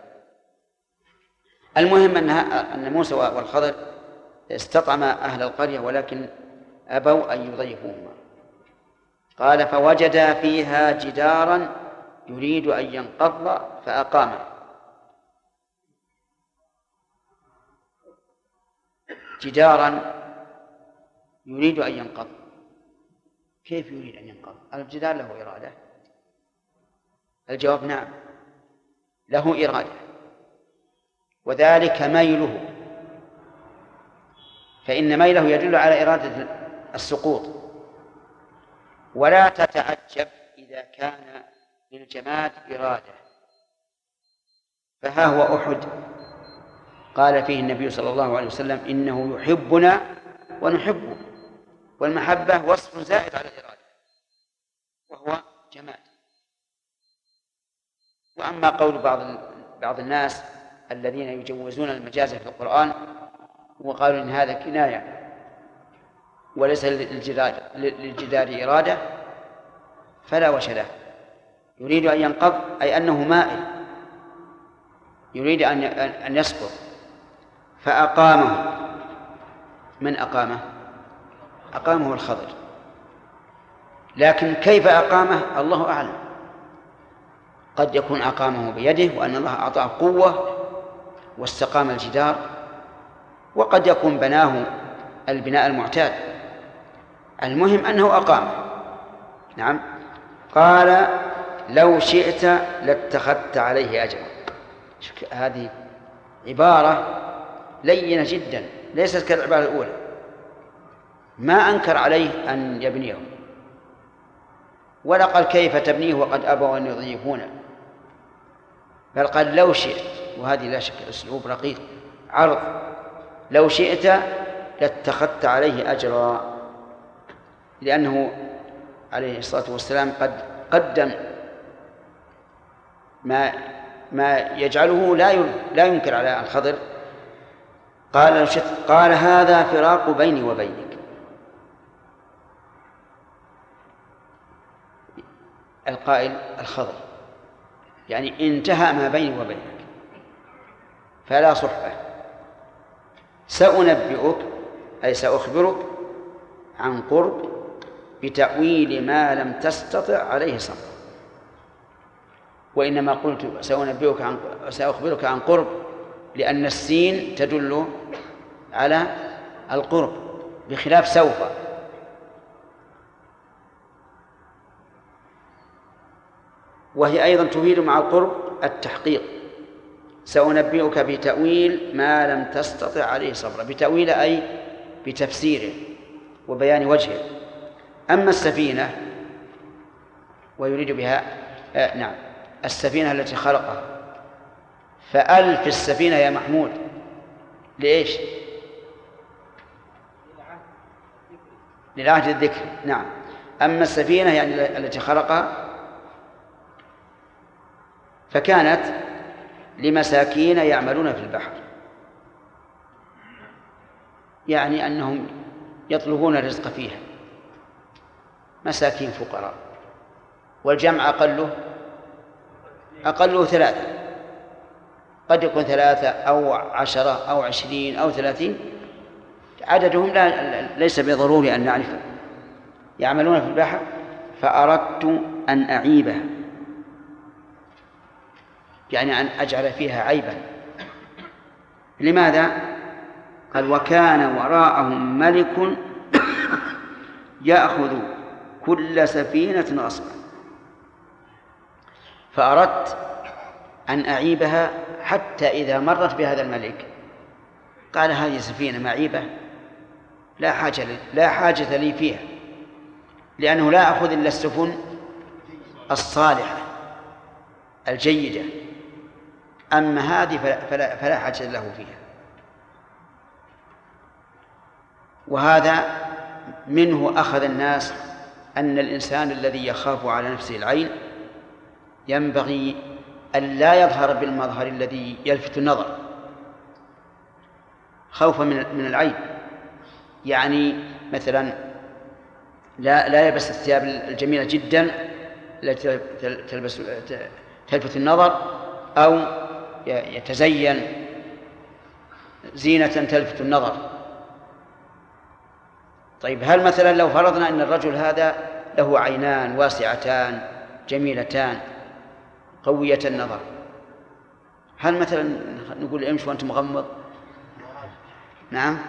المهم أن موسى والخضر استطعما أهل القرية ولكن أبوا أن يضيفوهما. قال: فوجدا فيها جدارا يريد أن ينقض فأقامه. جدارا يريد أن ينقض، كيف يريد أن ينقض؟ الجدار له إرادة؟ الجواب: نعم، له إرادة، وذلك ميله، فإن ميله يدل على إرادة السقوط. ولا تتعجب إذا كان للجماد إرادة، فها هو أحد قال فيه النبي صلى الله عليه وسلم: إنه يحبنا ونحبه، والمحبة وصف زائد على الإرادة وهو جماد. وأما قول بعض الناس الذين يجوزون المجاز في القرآن وقالوا إن هذا كناية وليس للجدار إرادة، فلا وجه له. يريد أن ينقض أي أنه مائل، يريد أن يسقط، فأقامه. من أقامه؟ أقامه الخضر، لكن كيف أقامه الله أعلم. قد يكون أقامه بيده وأن الله أعطاه قوة واستقام الجدار، وقد يكون بناه البناء المعتاد. المهم أنه أقامه. نعم. قال: لو شئت لاتخذت عليه أجرا. هذه عبارة لينة جدا، ليست كالعبارة الأولى. ما أنكر عليه أن يبنيه، ولا قال كيف تبنيه وقد أبوا أن يضيفونه، بل قال: لو شئت، وهذه لا شك أسلوب رقيق، عرض. لو شئت لاتخذت عليه أجرا، لأنه عليه الصلاة والسلام قد قدم ما يجعله لا ينكر على الخضر. قال: لو شئت، قال: هذا فراق بيني وبينك. القائل الخضر، يعني انتهى ما بيني وبينك فلا صحبة. سأنبئك أي سأخبرك عن قرب بتأويل ما لم تستطع عليه صبرا. وإنما قلت سأخبرك عن قرب لأن السين تدل على القرب بخلاف سوف. وهي أيضا تفيد مع القرب التحقيق. سأنبئك بتأويل ما لم تستطع عليه صبرا، بتأويل أي بتفسيره وبيان وجهه. أما السفينة ويريد بها نعم السفينة التي خلقها، فألف السفينة يا محمود لإيش؟ للعهد الذكر. نعم. أما السفينة يعني التي خلقها فكانت لمساكين يعملون في البحر، يعني أنهم يطلبون الرزق فيها، مساكين فقراء. والجمع أقله 3، قد يكون 3 أو 10 أو 20 أو 30، عددهم ليس بضروري أن نعرفه. يعملون في البحر فأردت أن أعيبها، يعني أن أجعل فيها عيبا. لماذا؟ قال وكان وراءهم ملك يأخذ كل سفينة غصبا، فأردت أن أعيبها حتى إذا مرت بهذا الملك قال هذه سفينة معيبة لا حاجة لي فيها، لأنه لا أخذ إلا السفن الصالحة الجيدة، أما هذه فلا حاجة له فيها. وهذا منه أخذ الناس أن الإنسان الذي يخاف على نفسه العين ينبغي أن لا يظهر بالمظهر الذي يلفت النظر خوفا من العين. يعني مثلا لا يلبس الثياب الجميلة جدا التي تلفت النظر، أو يتزين زينة تلفت النظر. طيب هل مثلا لو فرضنا أن الرجل هذا له عينان واسعتان جميلتان قوية النظر، هل مثلا نقول امشي وأنت مغمض؟ نعم.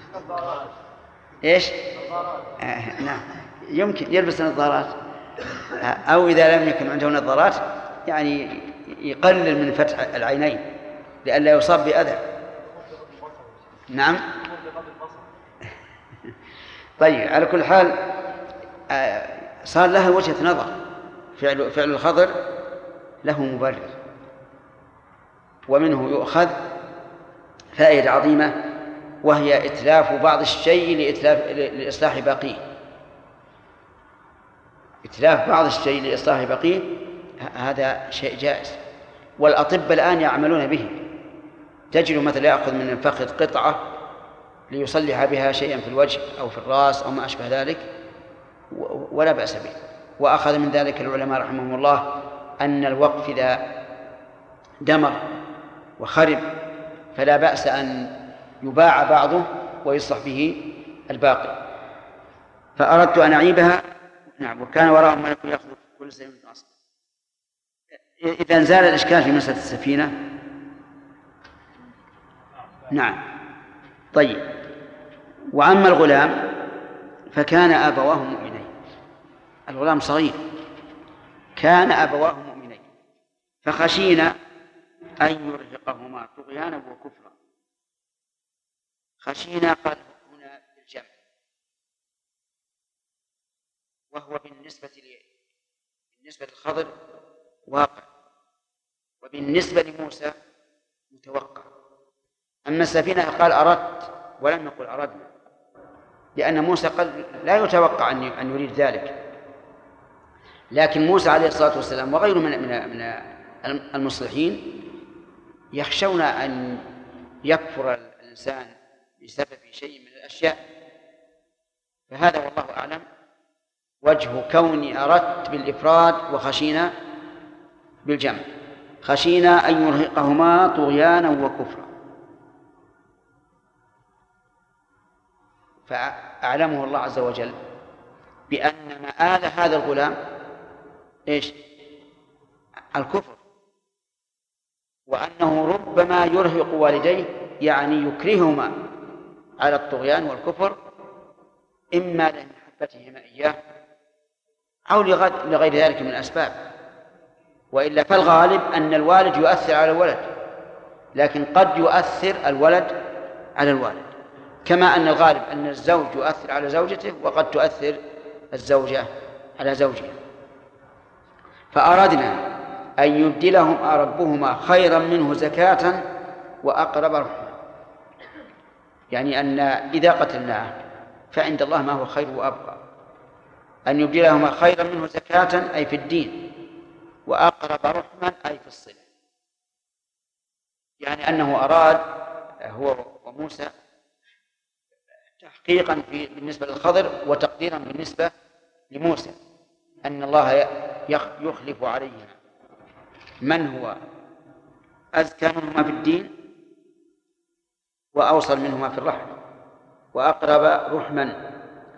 إيش؟ نعم يمكن يلبس نظارات، أو إذا لم يكن عنده نظارات يعني يقلل من فتح العينين لئلا يصاب بأذى. نعم. طيب على كل حال صار لها وجهة نظر. فعل الخضر له مبرر، ومنه يؤخذ فائدة عظيمة، وهي إتلاف بعض الشيء لإصلاح باقيه. إتلاف بعض الشيء لإصلاح باقيه هذا شيء جائز، والأطباء الآن يعملون به. تجد مثلا يأخذ من الفخذ قطعة ليصلح بها شيئا في الوجه أو في الرأس أو ما أشبه ذلك، ولا بأس به. وأخذ من ذلك العلماء رحمهم الله أن الوقف إذا دمر وخرب فلا بأس أن يباع بعضه ويصلح به الباقي. فأردت أن أعيبها. نعم. وكان وراءهم ملك يأخذ كل سفينة غصبا. إذا زال الإشكال في مسألة السفينة. نعم. طيب. وأما الغلام فكان أبواه مؤمنين. الغلام صغير، كان أبواه مؤمنين فخشينا أن يرهقهما طغيانا وكفرا. خشينا قال هنا بالجمع، وهو بالنسبة للخضر واقع، وبالنسبة لموسى متوقع. أما السفينة قال أردت ولم يقل أردنا، لأن موسى قال لا يتوقع أن يريد ذلك. لكن موسى عليه الصلاة والسلام وغيره من المصلحين يخشون أن يكفر الإنسان بسبب شيء من الأشياء. فهذا والله أعلم وجه كوني أردت بالإفراد وخشينا بالجمع. خشينا أن يرهقهما طغيانا وكفرا. فأعلمه الله عز وجل بأن مآل هذا الغلام إيش؟ الكفر، وأنه ربما يرهق والديه، يعني يكرههما على الطغيان والكفر، إما لمحبتهما إياه أو لغير ذلك من الأسباب. وإلا فالغالب أن الوالد يؤثر على الولد، لكن قد يؤثر الولد على الوالد، كما أن الغالب أن الزوج يؤثر على زوجته وقد تؤثر الزوجة على زوجها. فأردنا أن يبدلهما ربهما خيرا منه زكاة وأقرب رحمة، يعني أن إذا قتلناه فعند الله ما هو خير وأبقى، أن يبدلهما خيرا منه زكاة أي في الدين، وأقرب رحما أي في الصلة، يعني أنه أراد هو وموسى تحقيقا بالنسبة للخضر وتقديرا بالنسبة لموسى أن الله يخلف عليهما من هو أزكى منهما في الدين وأوصل منهما في الرحمة وأقرب رحما.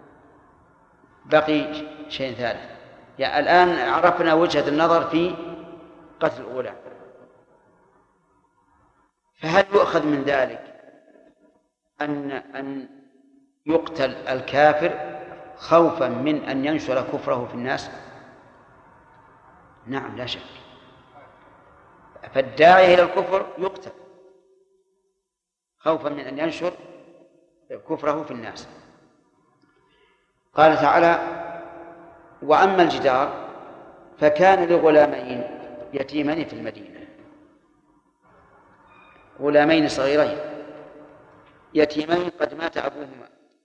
بقي شيء ثالث، يعني الآن عرفنا وجهة النظر في قتل الغلام، فهل يؤخذ من ذلك أن يقتل الكافر خوفا من أن ينشر كفره في الناس؟ نعم لا شك، فالداعي إلى الكفر يقتل خوفا من أن ينشر كفره في الناس. قال تعالى: وأما الجدار فكان لغلامين يتيمين في المدينة، غلامين صغيرين يتيمين قد مات أبوهما،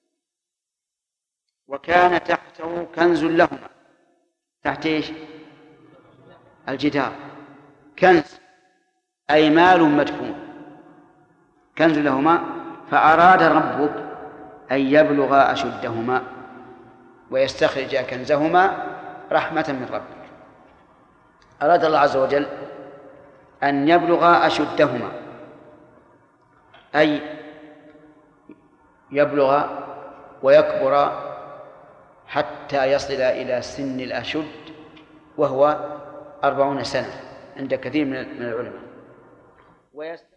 وكان تحته كنز لهما. تحت إيش؟ الجدار، كنز أي مال مدفون، كنز لهما، فأراد ربك أن يبلغا أشدهما ويستخرج كنزهما رحمة من ربك. أراد الله عز وجل أن يبلغا أشدهما، أي يبلغ ويكبر حتى يصل إلى سن الأشد، وهو 40 سنة عند كثير من العلماء.